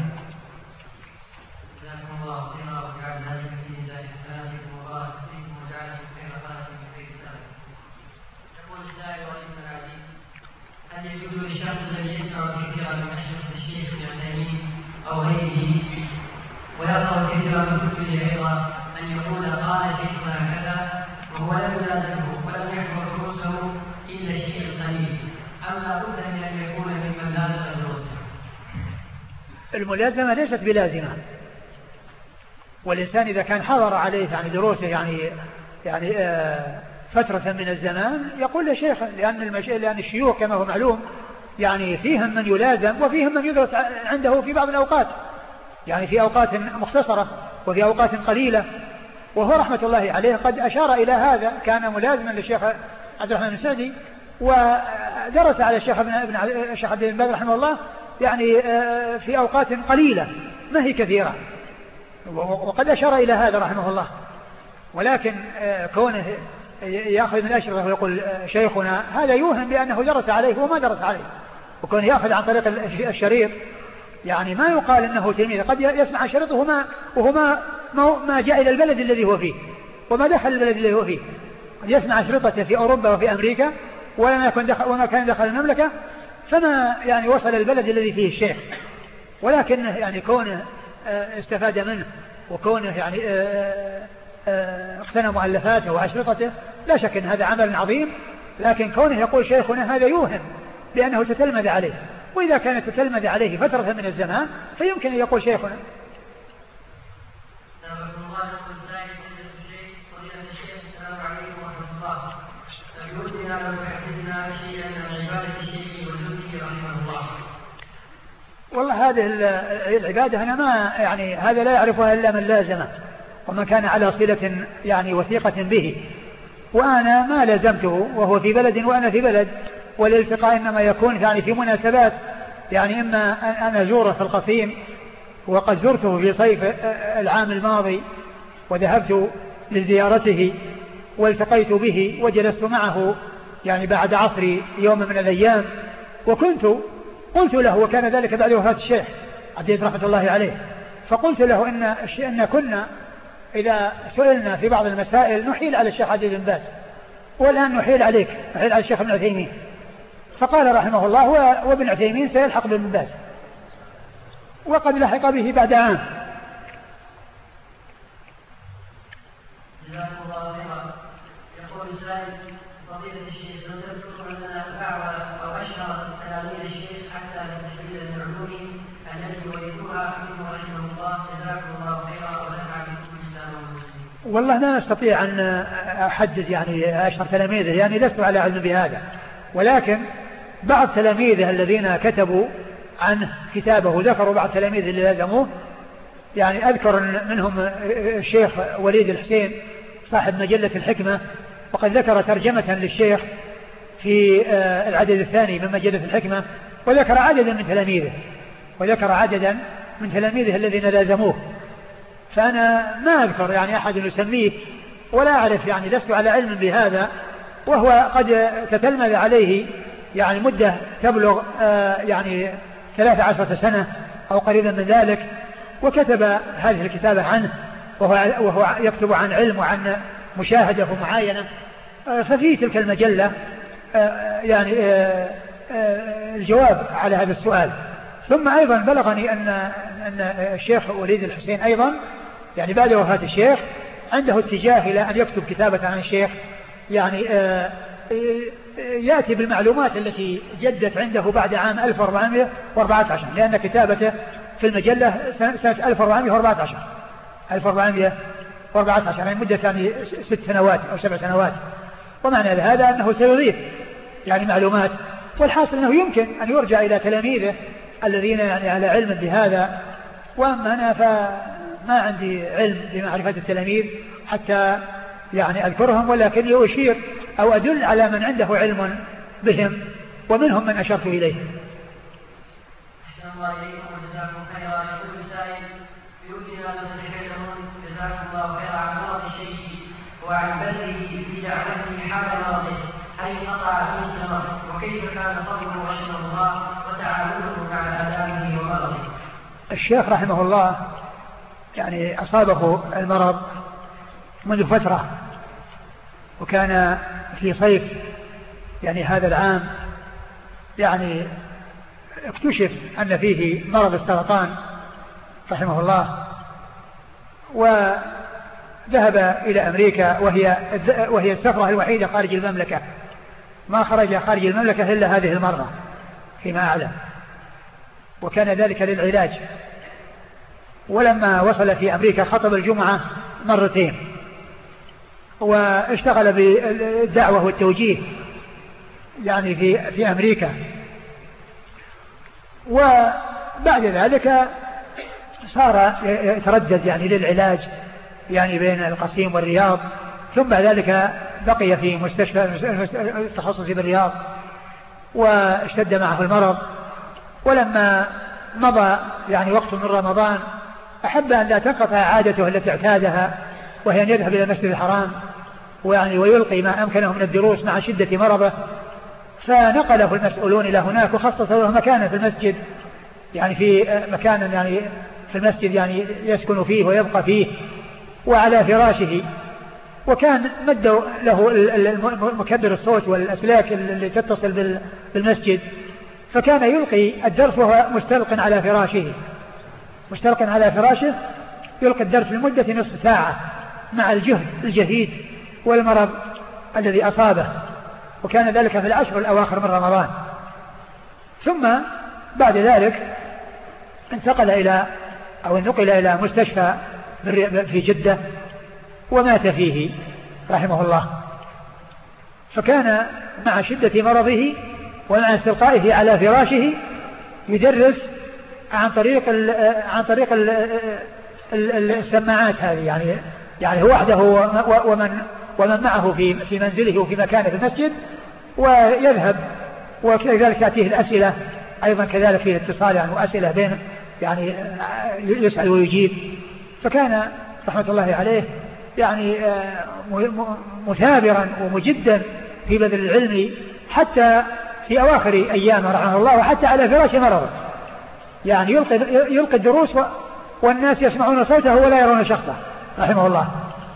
هل يجوز للشخص الذي يسمع كثيرا من الشيخ العثيمين أو غيره ويقرأ كثيرا من كتبه أيضا أن يقول قال شيخنا كذا وهو لم يلازمه ولم يحضر دروسه إلا الشيء القليل، أما بد من أن يكون ممن لازم دروسه؟ الملازمة ليست بلازمة، والإنسان إذا كان حضر عليه يعني دروسه يعني فترة من الزمان يقول له شيخ، لأن الشيوخ كما هو معلوم يعني فيهم من يلازم وفيهم من يدرس عنده في بعض الأوقات، يعني في أوقات مختصرة وفي أوقات قليلة. وهو رحمة الله عليه قد أشار إلى هذا، كان ملازما للشيخ عبد الرحمن السعدي ودرس على الشيخ عبد بن باز رحمه الله يعني في أوقات قليلة ما هي كثيرة، وقد أشار إلى هذا رحمه الله. ولكن كونه يأخذ من الأشرطة ويقول شيخنا هذا يوهم بأنه درس عليه وما درس عليه، وكونه يأخذ عن طريق الشريط يعني ما يقال أنه تلميذ، قد يسمع شريطه وهو ما جاء إلى البلد الذي هو فيه وما دخل البلد الذي هو فيه، قد يسمع شريطته في أوروبا وفي أمريكا وما كان دخل المملكة، فما يعني وصل البلد الذي فيه الشيخ. ولكن يعني كونه استفاد منه وكونه يعني اقتنى مؤلفاته وأشرطته لا شك أن هذا عمل عظيم، لكن كونه يقول شيخنا هذا يوهم بأنه تتلمذ عليه، وإذا كان تتلمذ عليه فترة من الزمان فيمكن أن يقول شيخنا. والله هذه العبادة أنا ما يعني هذا لا يعرفها إلا من لازمه ومن كان على صلة يعني وثيقة به، وأنا ما لازمته وهو في بلد وأنا في بلد، والالتقاء إنما يكون يعني في مناسبات، يعني إما أنا أزوره في القصيم وقد زرته في صيف العام الماضي وذهبت لزيارته والتقيت به وجلست معه يعني بعد عصر يوم من الأيام، قلت له، وكان ذلك بعد وفاة الشيخ عبد رحمة الله عليه، فقلت له إن كنا إذا سئلنا في بعض المسائل نحيل على الشيخ عبد بن باز، والآن نحيل على الشيخ ابن عثيمين. فقال رحمه الله وابن عثيمين سيلحق بابن باز، وقد لحق به بعد عام. يقول السائل فضيلة الشيخ لو تذكر لنا بعض أو أشهر تلاميذ الشيخ حتى نستفيد من علومه التي ورثوها منه رحمه الله، جزاكم الله خيرا ونفع بكم الإسلام والمسلمين. والله لا أستطيع أن أحدد يعني أشهر تلاميذه، يعني لست على علم بهذا، ولكن بعض تلاميذه الذين كتبوا عنه كتابه ذكروا بعض تلاميذه اللي لازموه، يعني أذكر منهم الشيخ وليد الحسين صاحب مجلة الحكمة، وقد ذكر ترجمة للشيخ في العدد الثاني من مجلة الحكمة، وذكر عددا من تلاميذه الذين لازموه. فأنا ما أذكر يعني أحد يسميه ولا أعرف، يعني لست على علم بهذا، وهو قد تتلمذ عليه يعني مدة تبلغ يعني 13 سنة أو قريبا من ذلك، وكتب هذه الكتابة عنه وهو يكتب عن علم وعن مشاهدة ومعاينة. ففي تلك المجلة يعني الجواب على هذا السؤال. ثم أيضا بلغني أن الشيخ وليد الحسين أيضا يعني بعد وفاة الشيخ عنده اتجاه إلى أن يكتب كتابة عن الشيخ، يعني يأتي بالمعلومات التي جدت عنده بعد عام 1414، لأن كتابته في المجلة سنة 1414 يعني مدة يعني 6 سنوات أو 7 سنوات. ومعنى هذا أنه سيضيف يعني معلومات، والحاصل أنه يمكن أن يرجع إلى تلاميذه الذين يعني على علم بهذا. وأما أنا فما عندي علم بمعرفة التلاميذ حتى يعني أذكرهم، ولكن أشير أو أدل على من عنده علم بهم، ومنهم من أشرت إليه. أحسن الله إليكم وجزاكم خيرا. يقول السائل بودنا أن تتكلمون جزاكم الله خيرا عن مرض الشيخ وعن بلده في دعوته حال مرضه، حيث قطع سلسلة، وكيف كان صبره رحمه الله وتعامله مع آلامه ومرضه. الشيخ رحمه الله يعني أصابه المرض منذ فترة، وكان في صيف يعني هذا العام يعني اكتشف أن فيه مرض السرطان رحمه الله، وذهب إلى أمريكا وهي السفرة الوحيدة خارج المملكة، ما خرج خارج المملكة إلا هذه المرة فيما أعلم، وكان ذلك للعلاج. ولما وصل في أمريكا خطب الجمعة مرتين، واشتغل بالدعوة والتوجيه يعني في أمريكا. وبعد ذلك صار يتردد يعني للعلاج يعني بين القصيم والرياض، ثم بعد ذلك بقي في مستشفى التخصصي بالرياض واشتد معه المرض، ولما مضى يعني وقت من رمضان أحب أن لا تنقطع عادته التي اعتادها، وهي أن يذهب إلى المسجد الحرام ويلقي ما أمكنه من الدروس مع شدة مرضه، فنقله المسؤولون إلى هناك وخصصوا له مكانا في المسجد، يعني في مكانا يعني في المسجد يعني يسكن فيه ويبقى فيه وعلى فراشه. وكان مدوا له مكبر الصوت والأسلاك اللي تتصل بالمسجد، فكان يلقي الدرس وهو مستلق على فراشه يلقي الدرس لمدة نصف ساعة مع الجهد الجهيد والمرض الذي أصابه، وكان ذلك في العشر الأواخر من رمضان. ثم بعد ذلك نقل إلى مستشفى في جدة ومات فيه رحمه الله. فكان مع شدة مرضه ومع استلقائه على فراشه يدرس عن طريق السماعات هذه، يعني هو وحده ومن معه في منزله وفي مكانه في المسجد، ويذهب وكذلك تأتيه الأسئلة أيضا كذلك فيه اتصال يعني وأسئلة بين يعني يسأل ويجيب. فكان رحمة الله عليه يعني مثابرا ومجدا في بذل العلم حتى في أواخر أيامه رحمه الله، وحتى على فراش مرضه يعني يلقي الدروس والناس يسمعون صوته ولا يرون شخصه رحمه الله.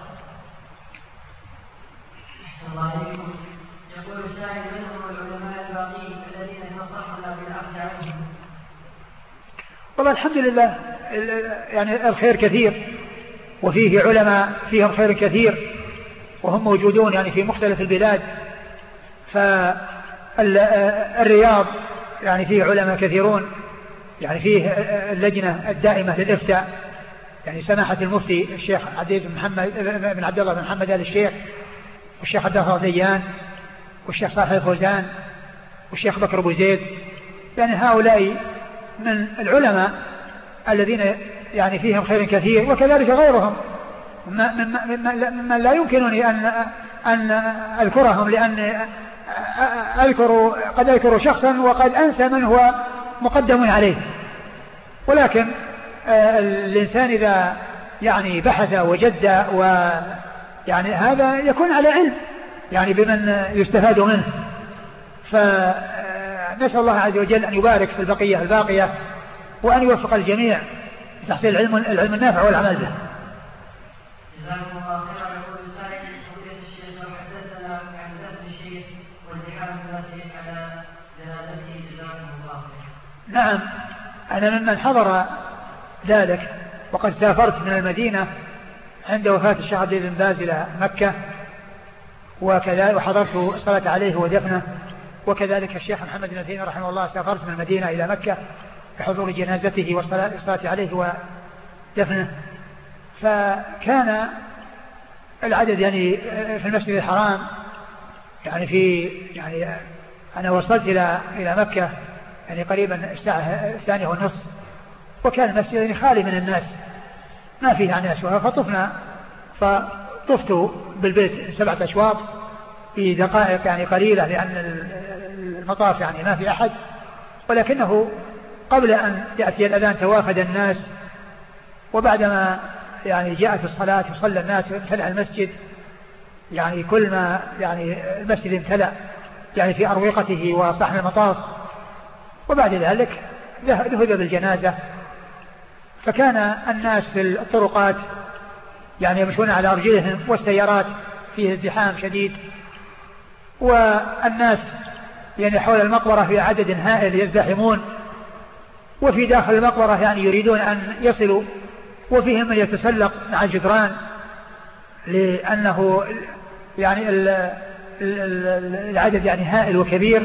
يقول السائل منهم العلماء الباقين الذين نصحنا بالأخذ عنهم. والله الحمد لله يعني الخير كثير، وفيه علماء فيهم خير كثير وهم موجودون يعني في مختلف البلاد. فالرياض يعني فيه علماء كثيرون، يعني فيه اللجنة الدائمة للإفتاء، يعني سماحة المفتي الشيخ عبد بن عبد الله بن محمد آل الشيخ، والشيخ عبد الله ديان، والشيخ صالح الفوزان، والشيخ بكر أبو زيد. يعني هؤلاء من العلماء الذين يعني فيهم خير كثير، وكذلك غيرهم ممن لا يمكنني أن أذكرهم، لأن قد أذكر شخصا وقد أنسى من هو مقدم عليه. ولكن الإنسان إذا يعني بحث وجد ويعني هذا يكون على علم يعني بمن يستفاد منه. فنسأل الله عز وجل أن يبارك في البقية الباقية، وأن يوفق الجميع لتحصيل العلم النافع والعمل به. جزاكم الله خيرا. يقول السائل فضيلة الشيخ لو حدثنا عن دفن الشيخ والتحام الناس على جنازته جزاكم الله خيرا. نعم، أنا ممن حضر ذلك، وقد سافرت من المدينة عند وفاة الشيخ عبد بن باز إلى مكة، وحضرت الصلاة عليه ودفنه، وكذلك الشيخ محمد بن تيمية رحمه الله سافرت من المدينة إلى مكة بحضور جنازته والصلاة عليه ودفنه. فكان العدد يعني في المسجد الحرام يعني أنا وصلت إلى مكة يعني قريبا الساعة 2:30، وكان المسجد يعني خالي من الناس ما فيه ناس. فطفت بالبيت 7 أشواط في دقائق يعني قليلة، لأن المطاف يعني ما في أحد، ولكنه قبل أن يأتي الأذان توافد الناس، وبعدما يعني جاءت الصلاة وصلى الناس امتلأ المسجد، يعني كل ما يعني المسجد امتلأ يعني في أروقته وصحن المطاف. وبعد ذلك ذهب بالجنازة، فكان الناس في الطرقات يعني يمشون على أرجلهم، والسيارات فيه ازدحام شديد، والناس يعني حول المقبرة في عدد هائل يزدحمون، وفي داخل المقبرة يعني يريدون أن يصلوا، وفيهم من يتسلق مع الجدران، لأنه يعني العدد يعني هائل وكبير،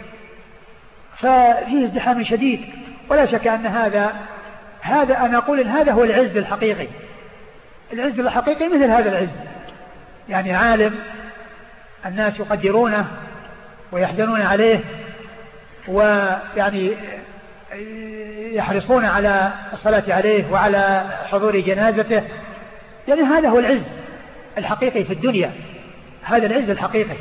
ففيه ازدحام شديد. ولا شك أن هذا أنا أقول إن هذا هو العز الحقيقي. العز الحقيقي مثل هذا العز، يعني عالم الناس يقدرونه ويحزنون عليه، ويعني يحرصون على الصلاة عليه وعلى حضور جنازته. يعني هذا هو العز الحقيقي في الدنيا، هذا العز الحقيقي.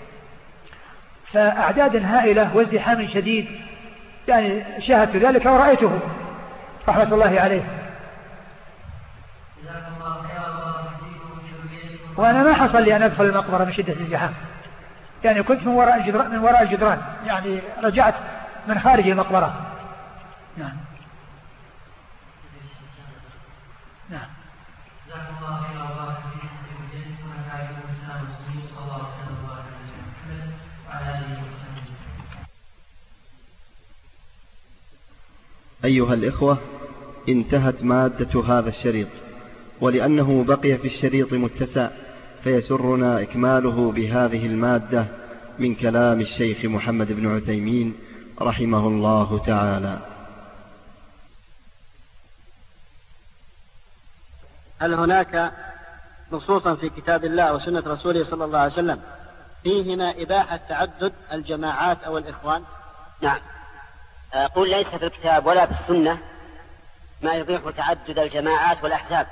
فأعداد هائلة وازدحام شديد، يعني شاهدت ذلك ورأيته رحمة الله عليه. وأنا ما حصل لي أن أدخل المقبرة من شدة الزحام، يعني كنت من وراء الجدران، يعني رجعت من خارج المقبرة. نعم. نعم. أيها الإخوة، انتهت مادة هذا الشريط، ولأنه بقي في الشريط متسع فيسرنا إكماله بهذه المادة من كلام الشيخ محمد بن عثيمين رحمه الله تعالى. هل هناك نصوصا في كتاب الله وسنة رسوله صلى الله عليه وسلم فيهما إباحة تعدد الجماعات أو الإخوان؟ نعم. أقول ليس في الكتاب ولا في السنة ما يبيح تعدد الجماعات والأحزاب،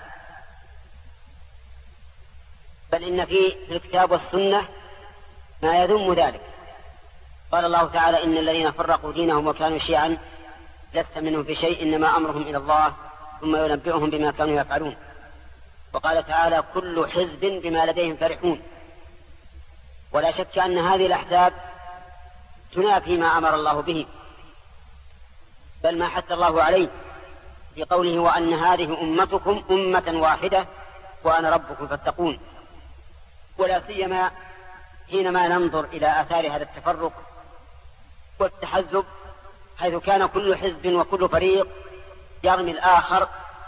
بل إن في الكتاب والسنة ما يذم ذلك. قال الله تعالى: إن الذين فرقوا دينهم وكانوا شيعا لست منهم في شيء إنما أمرهم إلى الله ثم ينبئهم بما كانوا يفعلون. وقال تعالى: كل حزب بما لديهم فرحون. ولا شك أن هذه الأحزاب تنافي ما أمر الله به، بل ما حث الله عليه في قوله: وأن هذه أمتكم أمة واحدة وأنا ربكم فاتقون. ولا سيما حينما ننظر إلى آثار هذا التفرق والتحزب، حيث كان كل حزب وكل فريق يرمي الآخر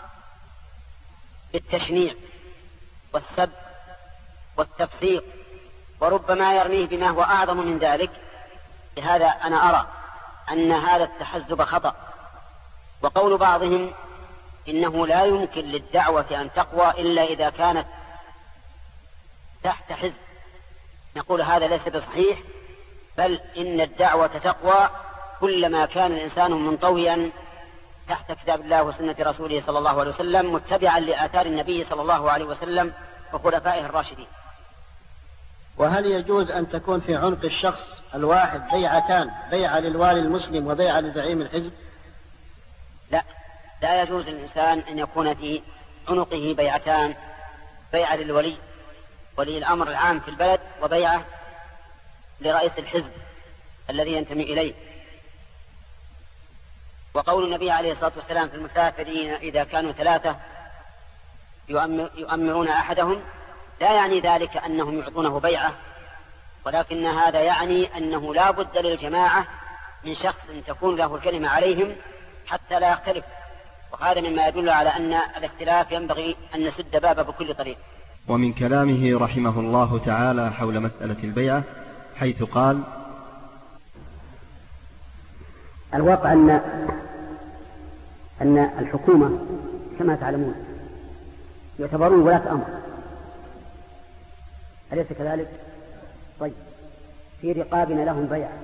بالتشنيع والسب والتفسيق، وربما يرميه بما هو أعظم من ذلك. لهذا أنا أرى أن هذا التحزب خطأ. وقول بعضهم إنه لا يمكن للدعوة أن تقوى إلا إذا كانت تحت حزب، نقول هذا ليس بصحيح، بل إن الدعوة تقوى كلما كان الإنسان منطويا تحت كتاب الله وسنة رسوله صلى الله عليه وسلم، متبعا لآثار النبي صلى الله عليه وسلم وخلفائه الراشدين. وهل يجوز أن تكون في عنق الشخص الواحد بيعتان، بيعة للوالي المسلم وبيعة لزعيم الحزب؟ لا يجوز للإنسان أن يكون في عنقه بيعتان: بيعة للولي ولي الأمر العام في البلد، وبيعة لرئيس الحزب الذي ينتمي إليه. وقول النبي عليه الصلاة والسلام في المسافرين إذا كانوا 3 يؤمرون أحدهم، لا يعني ذلك أنهم يعطونه بيعة، ولكن هذا يعني أنه لا بد للجماعة من شخص تكون له الكلمة عليهم حتى لا يختلف. وهذا مما يدل على أن الاختلاف ينبغي أن نسد بابه بكل طريق. ومن كلامه رحمه الله تعالى حول مسألة البيعة حيث قال: الواقع أن الحكومة كما تعلمون يعتبرون ولاة أمر، أليس كذلك؟ طيب، في رقابنا لهم بيعة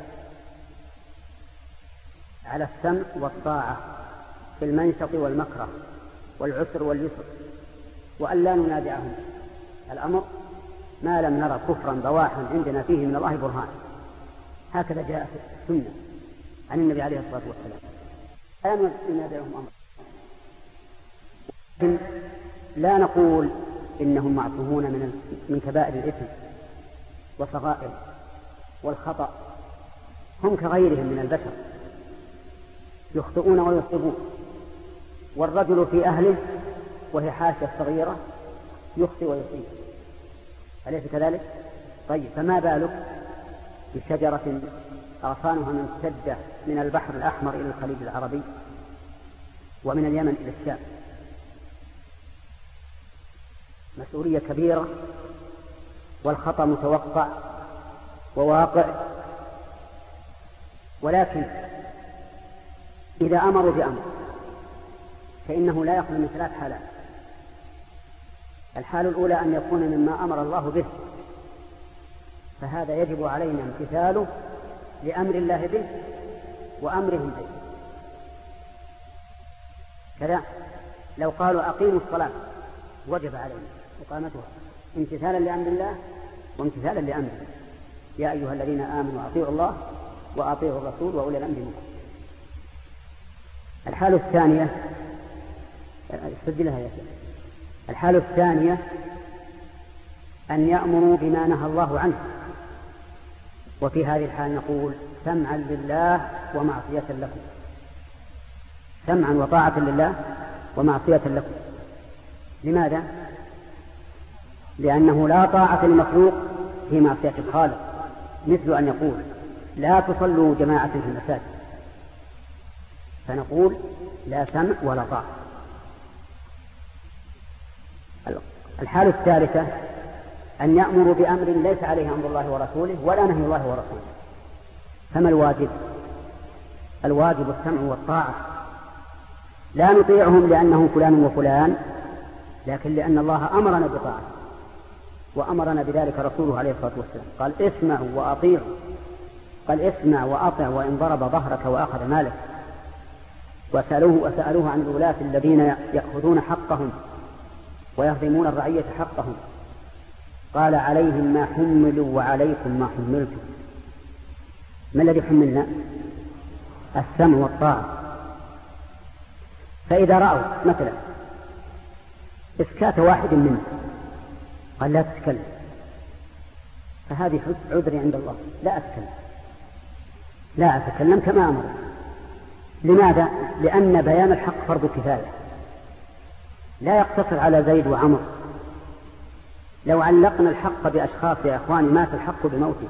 على السمع والطاعة في المنشط والمكره والعسر واليسر، وأن لا ننازعهم الأمر ما لم نرى كفرا بواحا عندنا فيه من الله برهان. هكذا جاء في السنة عن النبي عليه الصلاة والسلام، لا ننازعهم أمر. لكن لا نقول إنهم معصومون من كبائر الإثم وصغائر والخطأ، هم كغيرهم من البشر يخطئون ويصيبون، والرجل في أهله وهي حاشة صغيرة يخطئ ويصيب، أليس كذلك؟ طيب، فما بالك بشجرة أغصانها ممتدة من البحر الأحمر إلى الخليج العربي ومن اليمن إلى الشام؟ مسؤولية كبيرة، والخطأ متوقع وواقع. ولكن إذا أمروا بأمر فإنه لا يخلو من 3 حالات. الحال الأولى أن يكون مما أمر الله به، فهذا يجب علينا امتثاله لأمر الله به وأمرهم به. كذا لو قالوا أقيموا الصلاة وجب علينا إقامتها امتثالا لأمر الله وامتثالا لأمره. يا أيها الذين آمنوا أطيعوا الله وأطيعوا الرسول وأولي الأمر منكم. الحالة الثانية استدلها يا شيخ. الحالة الثانية أن يأمروا بما نهى الله عنه، وفي هذه الحال نقول سمعا لله ومعصية لكم، سمعا وطاعة لله ومعصية لكم. لماذا؟ لأنه لا طاعة للمخلوق في معصية الخالق، مثل أن يقول لا تصلوا جماعة في المساجد، فنقول لا سمع ولا طاعة. الحالة الثالثة أن يأمروا بأمر ليس عليه أمر الله ورسوله ولا نهي الله ورسوله. فما الواجب؟ الواجب السمع والطاعة، لا نطيعهم لأنهم فلان وفلان، لكن لأن الله أمرنا بطاعته وأمرنا بذلك رسوله عليه الصلاة والسلام. قال اسمعوا وأطيعوا، قال اسمع وأطع وإن ضرب ظهرك وأخذ مالك. وسألوه عن الولاة الذين يأخذون حقهم ويهضمون الرعية حقهم، قال عليهم ما حملوا وعليكم ما حملتم. ما الذي حملنا؟ السمع والطاعة. فإذا رأوا مثلا إسكات واحد منهم قال لا تتكلم، فهذه عذري عند الله، لا أتكلم كما أمر. لماذا؟ لأن بيان الحق فرض كفاية، لا يقتصر على زيد وعمر. لو علقنا الحق بأشخاص يا أخواني مات الحق بموته.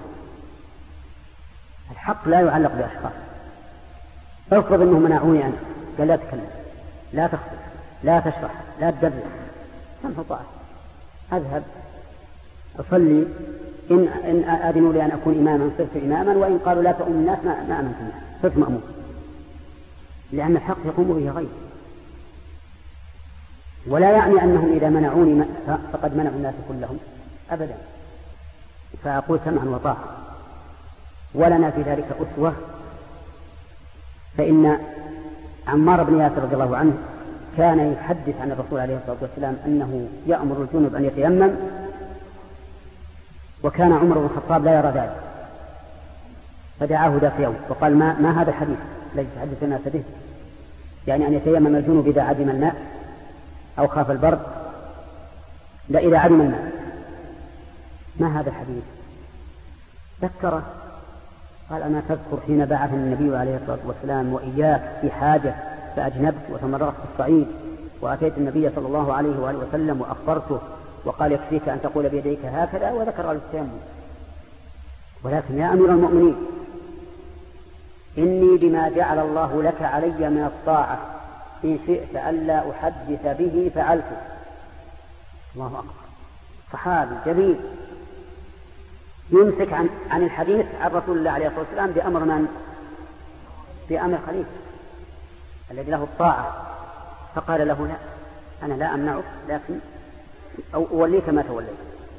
الحق لا يعلق بأشخاص. افرض أنهم منعوني أنا، قال لا تتكلم، لا تخطب، لا تشرح، لا تدرس، سمح طاعة، أذهب أصلي، إن أذنوا لي أن أكون إماما صرت إماما، وإن قالوا لا تؤم الناس ما أمنت الناس، صرت مأمون، لأن الحق يقوم به غير. ولا يعني أنهم إذا منعوني فقد منعوا الناس كلهم أبدا. فأقول سمعا وطاعة، ولنا في ذلك أسوة. فإن عمار بن ياسر رضي الله عنه كان يحدث عن الرسول عليه الصلاة والسلام أنه يأمر الجنب أن يتيمم، وكان عمر بن الخطاب لا يرى ذلك، فدعاه ذات يوم وقال ما هذا الحديث الذي تحدث الناس به، يعني أن يتيمم الجنب إذا عدم الماء أو خاف البرد، لا إذا عدم الماء. ما هذا الحديث؟ ذكره، قال أما تذكر حين بعث النبي عليه الصلاة والسلام وإياك في حاجة فأجنبت وتمرغت في الصعيد وأتيت النبي صلى الله عليه وآله وسلم وأخبرته وقال يكفيك أن تقول بيديك هكذا، وذكر التيمم. ولكن يا أمير المؤمنين إني بما جعل الله لك علي من الطاعة إن شئت ألا أحدث به فعلته. الله أكبر، صحابي جليل يمسك عن الحديث عن رسول الله عليه الصلاة والسلام بأمر من؟ بأمر خليفة الذي له الطاعة، فقال له لا، أنا لا أمنعك، لكن أوليك ما توليت.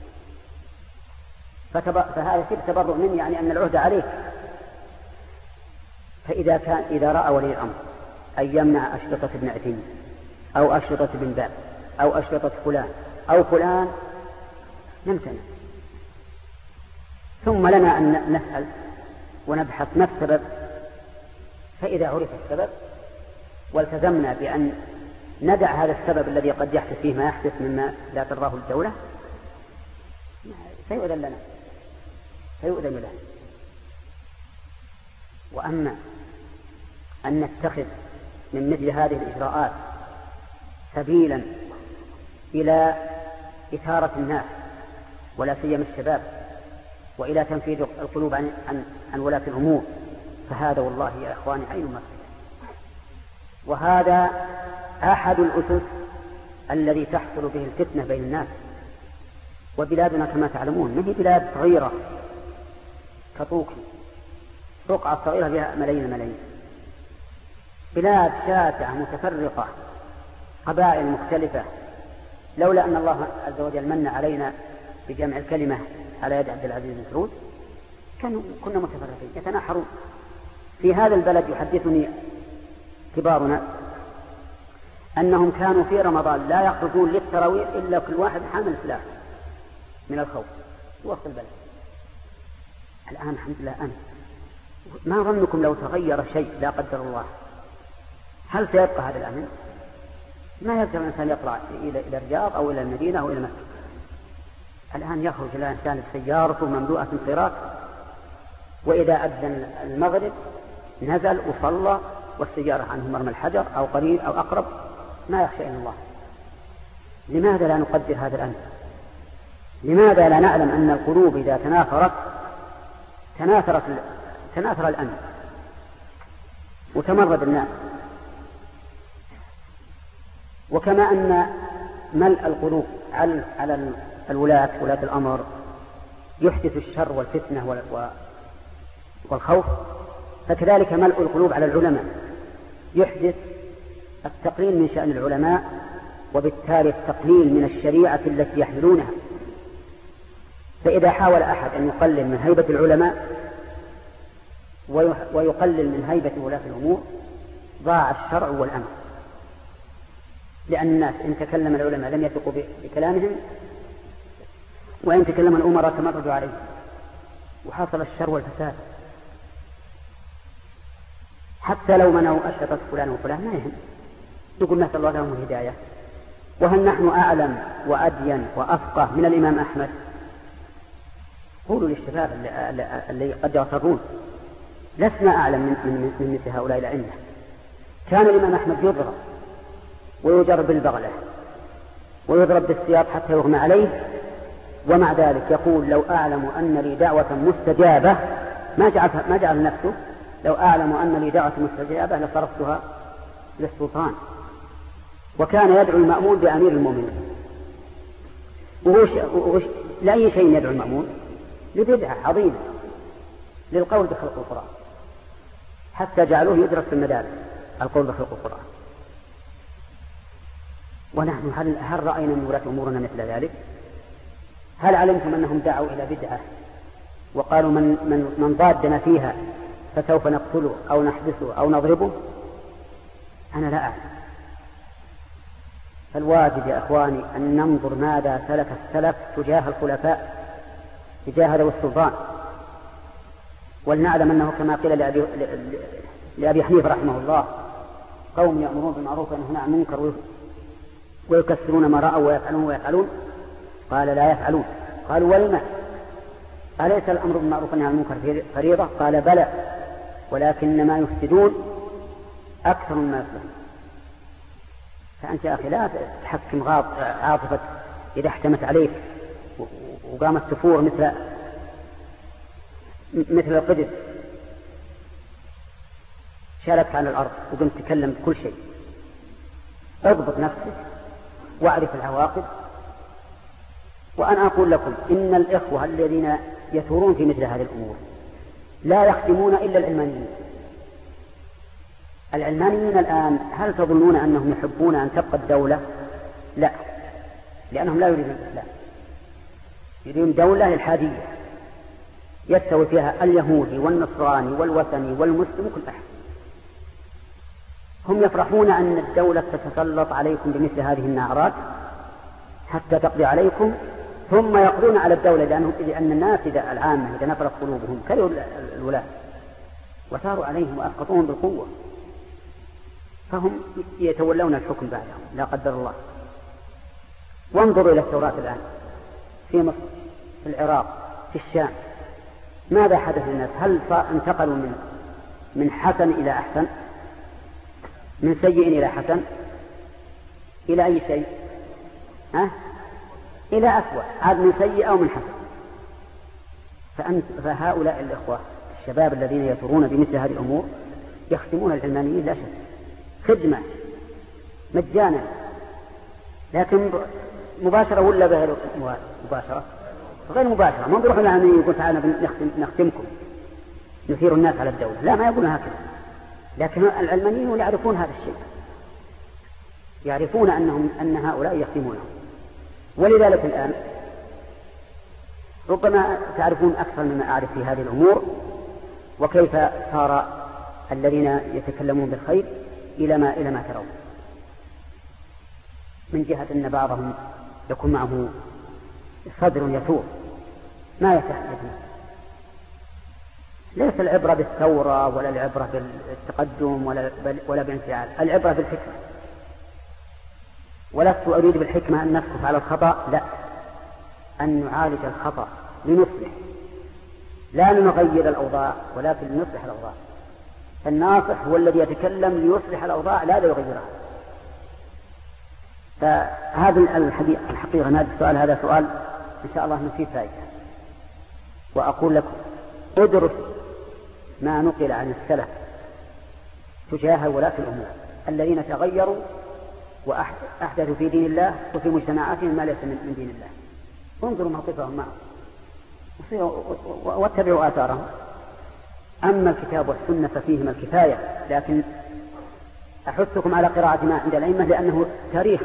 فهذا كيف تبرؤ مني، يعني أن العهد عليك. إذا رأى ولي الأمر أن يمنع أشرطة ابن عثيمين أو أشرطة ابن باز أو أشرطة فلان أو فلان نمتنع، ثم لنا أن نسأل ونبحث ما السبب. فإذا عرف السبب والتزمنا بأن ندع هذا السبب الذي قد يحدث فيه ما يحدث مما لا ترضاه الدولة، سيؤذن لنا. وأما أن نتخذ من مثل هذه الإجراءات سبيلا إلى إثارة الناس ولا سيما الشباب وإلى تنفيذ القلوب عن ولاة الأمور، فهذا والله يا إخواني عين مفسدة. وهذا أحد الأسس الذي تحصل به الفتنة بين الناس. وبلادنا كما تعلمون ما هي بلاد صغيرة كطوكي، رقعة صغيرة بها ملايين، بلاد شاسعة متفرقة، قبائل مختلفة. لولا أن الله عز وجل من علينا بجمع الكلمة على يد عبد العزيز بن سعود كنا متفرقين يتناحرون. في هذا البلد يحدثني كبارنا أنهم كانوا في رمضان لا يخرجون للتراويح إلا كل واحد حامل سلاح من الخوف، وسط البلد. الآن الحمد لله أمن. ما ظنكم لو تغير شيء لا قدر الله هل سيبقى هذا الأمن؟ ما يقدر الإنسان يطلع إلى الرياض أو إلى المدينة أو إلى مكة. الآن يخرج الإنسان بسيارته مملوءة انصراف، وإذا أذن المغرب نزل وصلى والسيارة عنه مرمى الحجر أو قريب أو أقرب، ما يخشى إلا الله. لماذا لا نقدر هذا الأمر؟ لماذا لا نعلم أن القلوب إذا تناثر الأمن وتمرد الناس؟ وكما أن ملء القلوب على ولاة الأمر يحدث الشر والفتنة والخوف، فكذلك ملء القلوب على العلماء يحدث التقليل من شأن العلماء، وبالتالي التقليل من الشريعة التي يحملونها. فإذا حاول أحد أن يقلل من هيبة العلماء ويقلل من هيبة ولاة الأمور ضاع الشرع والأمر، لأن الناس إن تكلم العلماء لم يثقوا بكلامهم، وإن تكلم الأمراء تمردوا عليه، وحصل الشر والفساد. حتى لو منعوا أشرطة فلان وفلان ما يهم، يقول نسأل الله لهم الهداية. وهل نحن أعلم وأدين وأفقه من الإمام أحمد؟ قولوا للشباب اللي قد يغترون لسنا أعلم من مثل هؤلاء الأئمة. كان الإمام أحمد يضرب ويجر بالبغلة ويضرب بالسياط حتى يغمى عليه، ومع ذلك يقول لو أعلم أن لي دعوة مستجابة، ما جعل نفسه، لو أعلم أن لي دعوة مستجابة لصرفتها للسلطان. وكان يدعو المأمون بأمير المؤمنين. لأي شيء يدعو المأمون؟ لبدعة عظيمة، للقول بخلق القرآن، حتى جعلوه يدرس في المدارس القول بخلق القرآن. ونحن هل رأينا من ولاة أمورنا مثل ذلك؟ هل علمتم أنهم دعوا إلى بدعة وقالوا من ضادنا فيها فسوف نقتله أو نحبسه أو نضربه؟ أنا لا أعلم. فالواجب يا أخواني أن ننظر ماذا سلك السلف تجاه الخلفاء، تجاه ذوي السلطان، ولنعلم أنه كما قيل لأبي حنيفة رحمه الله: قوم يأمرون بالمعروف وينهون عن المنكر ويكسرون ما رأوا ويفعلون قال لا يفعلون. قالوا ولما؟ أليس الأمر بالمعروف والنهي عن المنكر فريضة؟ قال بلى، ولكن ما يفسدون أكثر مما يصلحون. فأنت يا أخي لا تحكم عاطفة إذا احتمت عليك وقامت تفور مثل القدر، شالك على الأرض وقمت تتكلم بكل شيء. اضبط نفسك واعرف العواقب. وأنا أقول لكم إن الإخوة الذين يثورون في مثل هذه الأمور لا يخدمون إلا العلمانيين. العلمانيين الآن هل تظنون أنهم يحبون أن تبقى الدولة؟ لا، لأنهم لا يريدون الإسلام، يريدون دولة للحادية يستوي فيها اليهودي والنصراني والوثني والمسلم كل أحد. هم يفرحون أن الدولة تتسلط عليكم بمثل هذه النعرات حتى تقضي عليكم، ثم يقضون على الدولة لأن الناس العامة إذا نفرت قلوبهم كرهوا الولاة وثاروا عليهم وأسقطوهم بالقوة، فهم يتولون الحكم بعدهم لا قدر الله. وانظروا إلى الثورات الآن في مصر، في العراق، في الشام، ماذا حدث للناس؟ هل انتقلوا من حسن إلى أحسن؟ من سيء إلى حسن؟ إلى أي شيء؟ إلى أسوأ، عاد من سيء أو من حسن. فهؤلاء الإخوة الشباب الذين يثورون بمثل هذه الأمور يخدمون العلمانيين لا شك، خدمة مجانا، لكن مباشرة ولا غير مباشرة؟ غير مباشرة. ما بيروح العلمانيين يقول تعالى نخدمكم نثير الناس على الدولة، لا، ما يقولون هكذا. لكن العلمانيين يعرفون هذا الشيء، يعرفون أن هؤلاء يخدمونهم. ولذلك الآن ربما تعرفون أكثر مما أعرف في هذه الأمور، وكيف صار الذين يتكلمون بالخير إلى ما ترون، من جهة أن بعضهم يكون معه صدر يثور ما يصح الإثم. ليس العبرة بالثورة ولا العبرة بالتقدم ولا بانفعال، العبرة بالحكمة. ولست أريد بالحكمة أن نسكت على الخطأ، لا، أن نعالج الخطأ لنصلح، لا نغير الأوضاع ولكن لنصلح الأوضاع. الناصح هو الذي يتكلم ليصلح الأوضاع لا ليغيرها. فهذا الحقيقة هذا السؤال هذا سؤال إن شاء الله نفيد فائدة. وأقول لكم ادرس ما نقل عن السلف تجاه ولاة الأمور الذين تغيروا وأحدثوا في دين الله وفي مجتمعاتهم ما ليس من دين الله. انظروا موقفهم معه واتبعوا آثارهم. أما الكتاب والسنة ففيهما الكفاية، لكن أحثكم على قراءة ما عند الأئمة لأنه تاريخ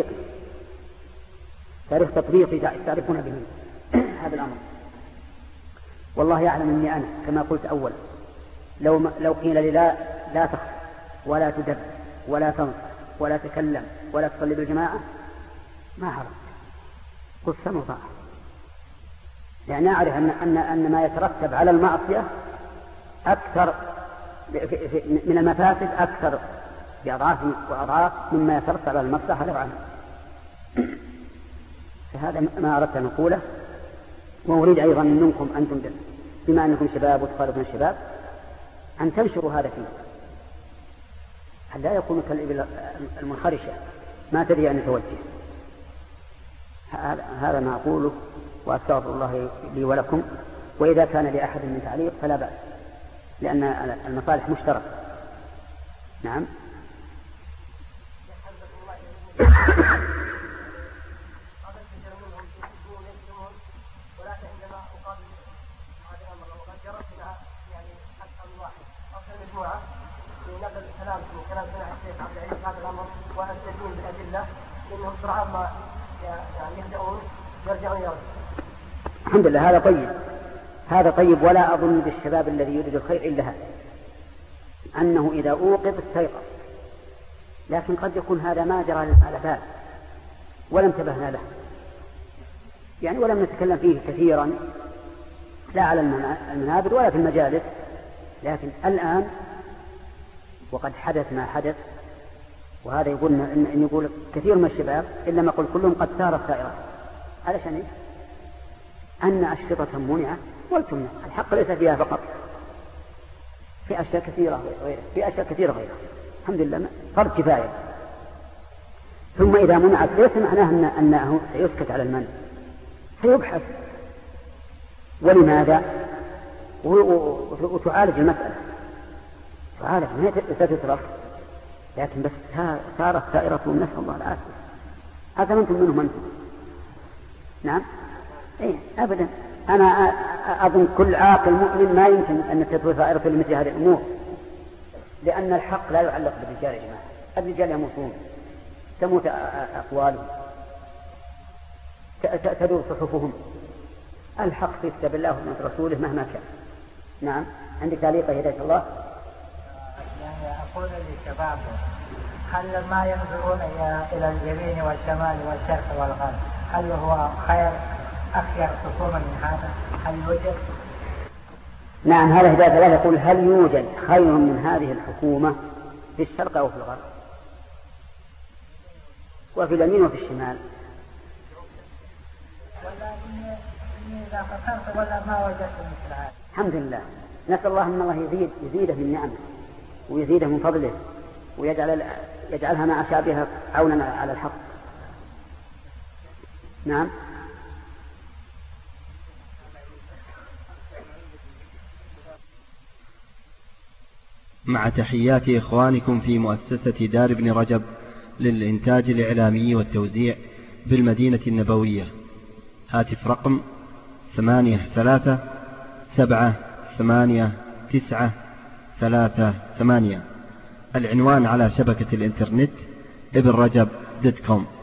تطبيقي تعرفون به هذا الأمر. والله يعلم أني أنا كما قلت أولا لو قيل لي لا تخف ولا تدب ولا تنص ولا تكلم ولا تصلي بالجماعة ما عرفت، قلت سمع طاعة، يعني أعرف أن ما يترتب على المعصية أكثر من المفاسد أكثر بأضعاف وأضعاف مما يترتب على المصلحة لو عنه. فهذا ما أردت أن أقوله. وأريد أيضا منكم أنتم بما أنكم شباب وتخالفون الشباب أن تنشروا هذا فيه، هل لا يكون كالإبل المنخرشة ما تدري أن يتوجه. هذا ما أقوله وأستغفر الله لي ولكم. وإذا كان لأحد من تعليق فلا بأس لأن المصالح مشتركة. نعم. الحمد لله هذا طيب. ولا أظن بالشباب الذي يريد الخير إلا هذا، أنه إذا أوقظ استيقظ، لكن قد يكون هذا ما جرى على بال ولا انتبهنا له، يعني ولم نتكلم فيه كثيرا لا على المنابر ولا في المجالس، لكن الآن وقد حدث ما حدث. وهذا يقول إن يقول كثير من الشباب إلا ما قل كلهم قد سار السائرات. علشان إيه؟ أن أشرطة منعت والتمنع. الحق ليس فيها فقط، في أشياء كثيرة غيرها. الحمد لله فرض كفاية. ثم إذا منعت ليس معناه أنه سيسكت على المنع، سيبحث ولماذا وتعالج المسألة، تعالج ما ستترك، لكن بس صارت سائرة نسأل الله العافية. هذا منتم منهم أنتم. نعم إيه أبدا. أنا أظن كل عاقل مؤمن ما يمكن أن تتوى سائرة لمثل هذه الأمور، لأن الحق لا يعلق بالرجال يا جماعة. الرجال يموتون، تموت أقوالهم، تدور صحفهم. الحق في كتاب الله وسنة رسوله مهما كان. نعم. عندك تعليق هداية الله؟ يعني أقول للشباب هل ما ينظرون إلى اليمين والشمال والشرق والغرب هل هو خير أخير حكومة من هذا؟ هل يوجد؟ نعم. هذا هداية الله يقول هل يوجد خير من هذه الحكومة في الشرق أو في الغرب وفي اليمين وفي الشمال؟ ولا إذا فكرت ولا ما وجدت مثل هذا. الحمد لله. نسأل الله أن الله يزيده من نعمه ويزيده من فضله ويجعلها مع شعبها عونا على الحق. نعم. مع تحيات إخوانكم في مؤسسة دار ابن رجب للإنتاج الإعلامي والتوزيع بالمدينة النبوية. هاتف رقم 83783938. العنوان على شبكة الإنترنت ابنرجب.com.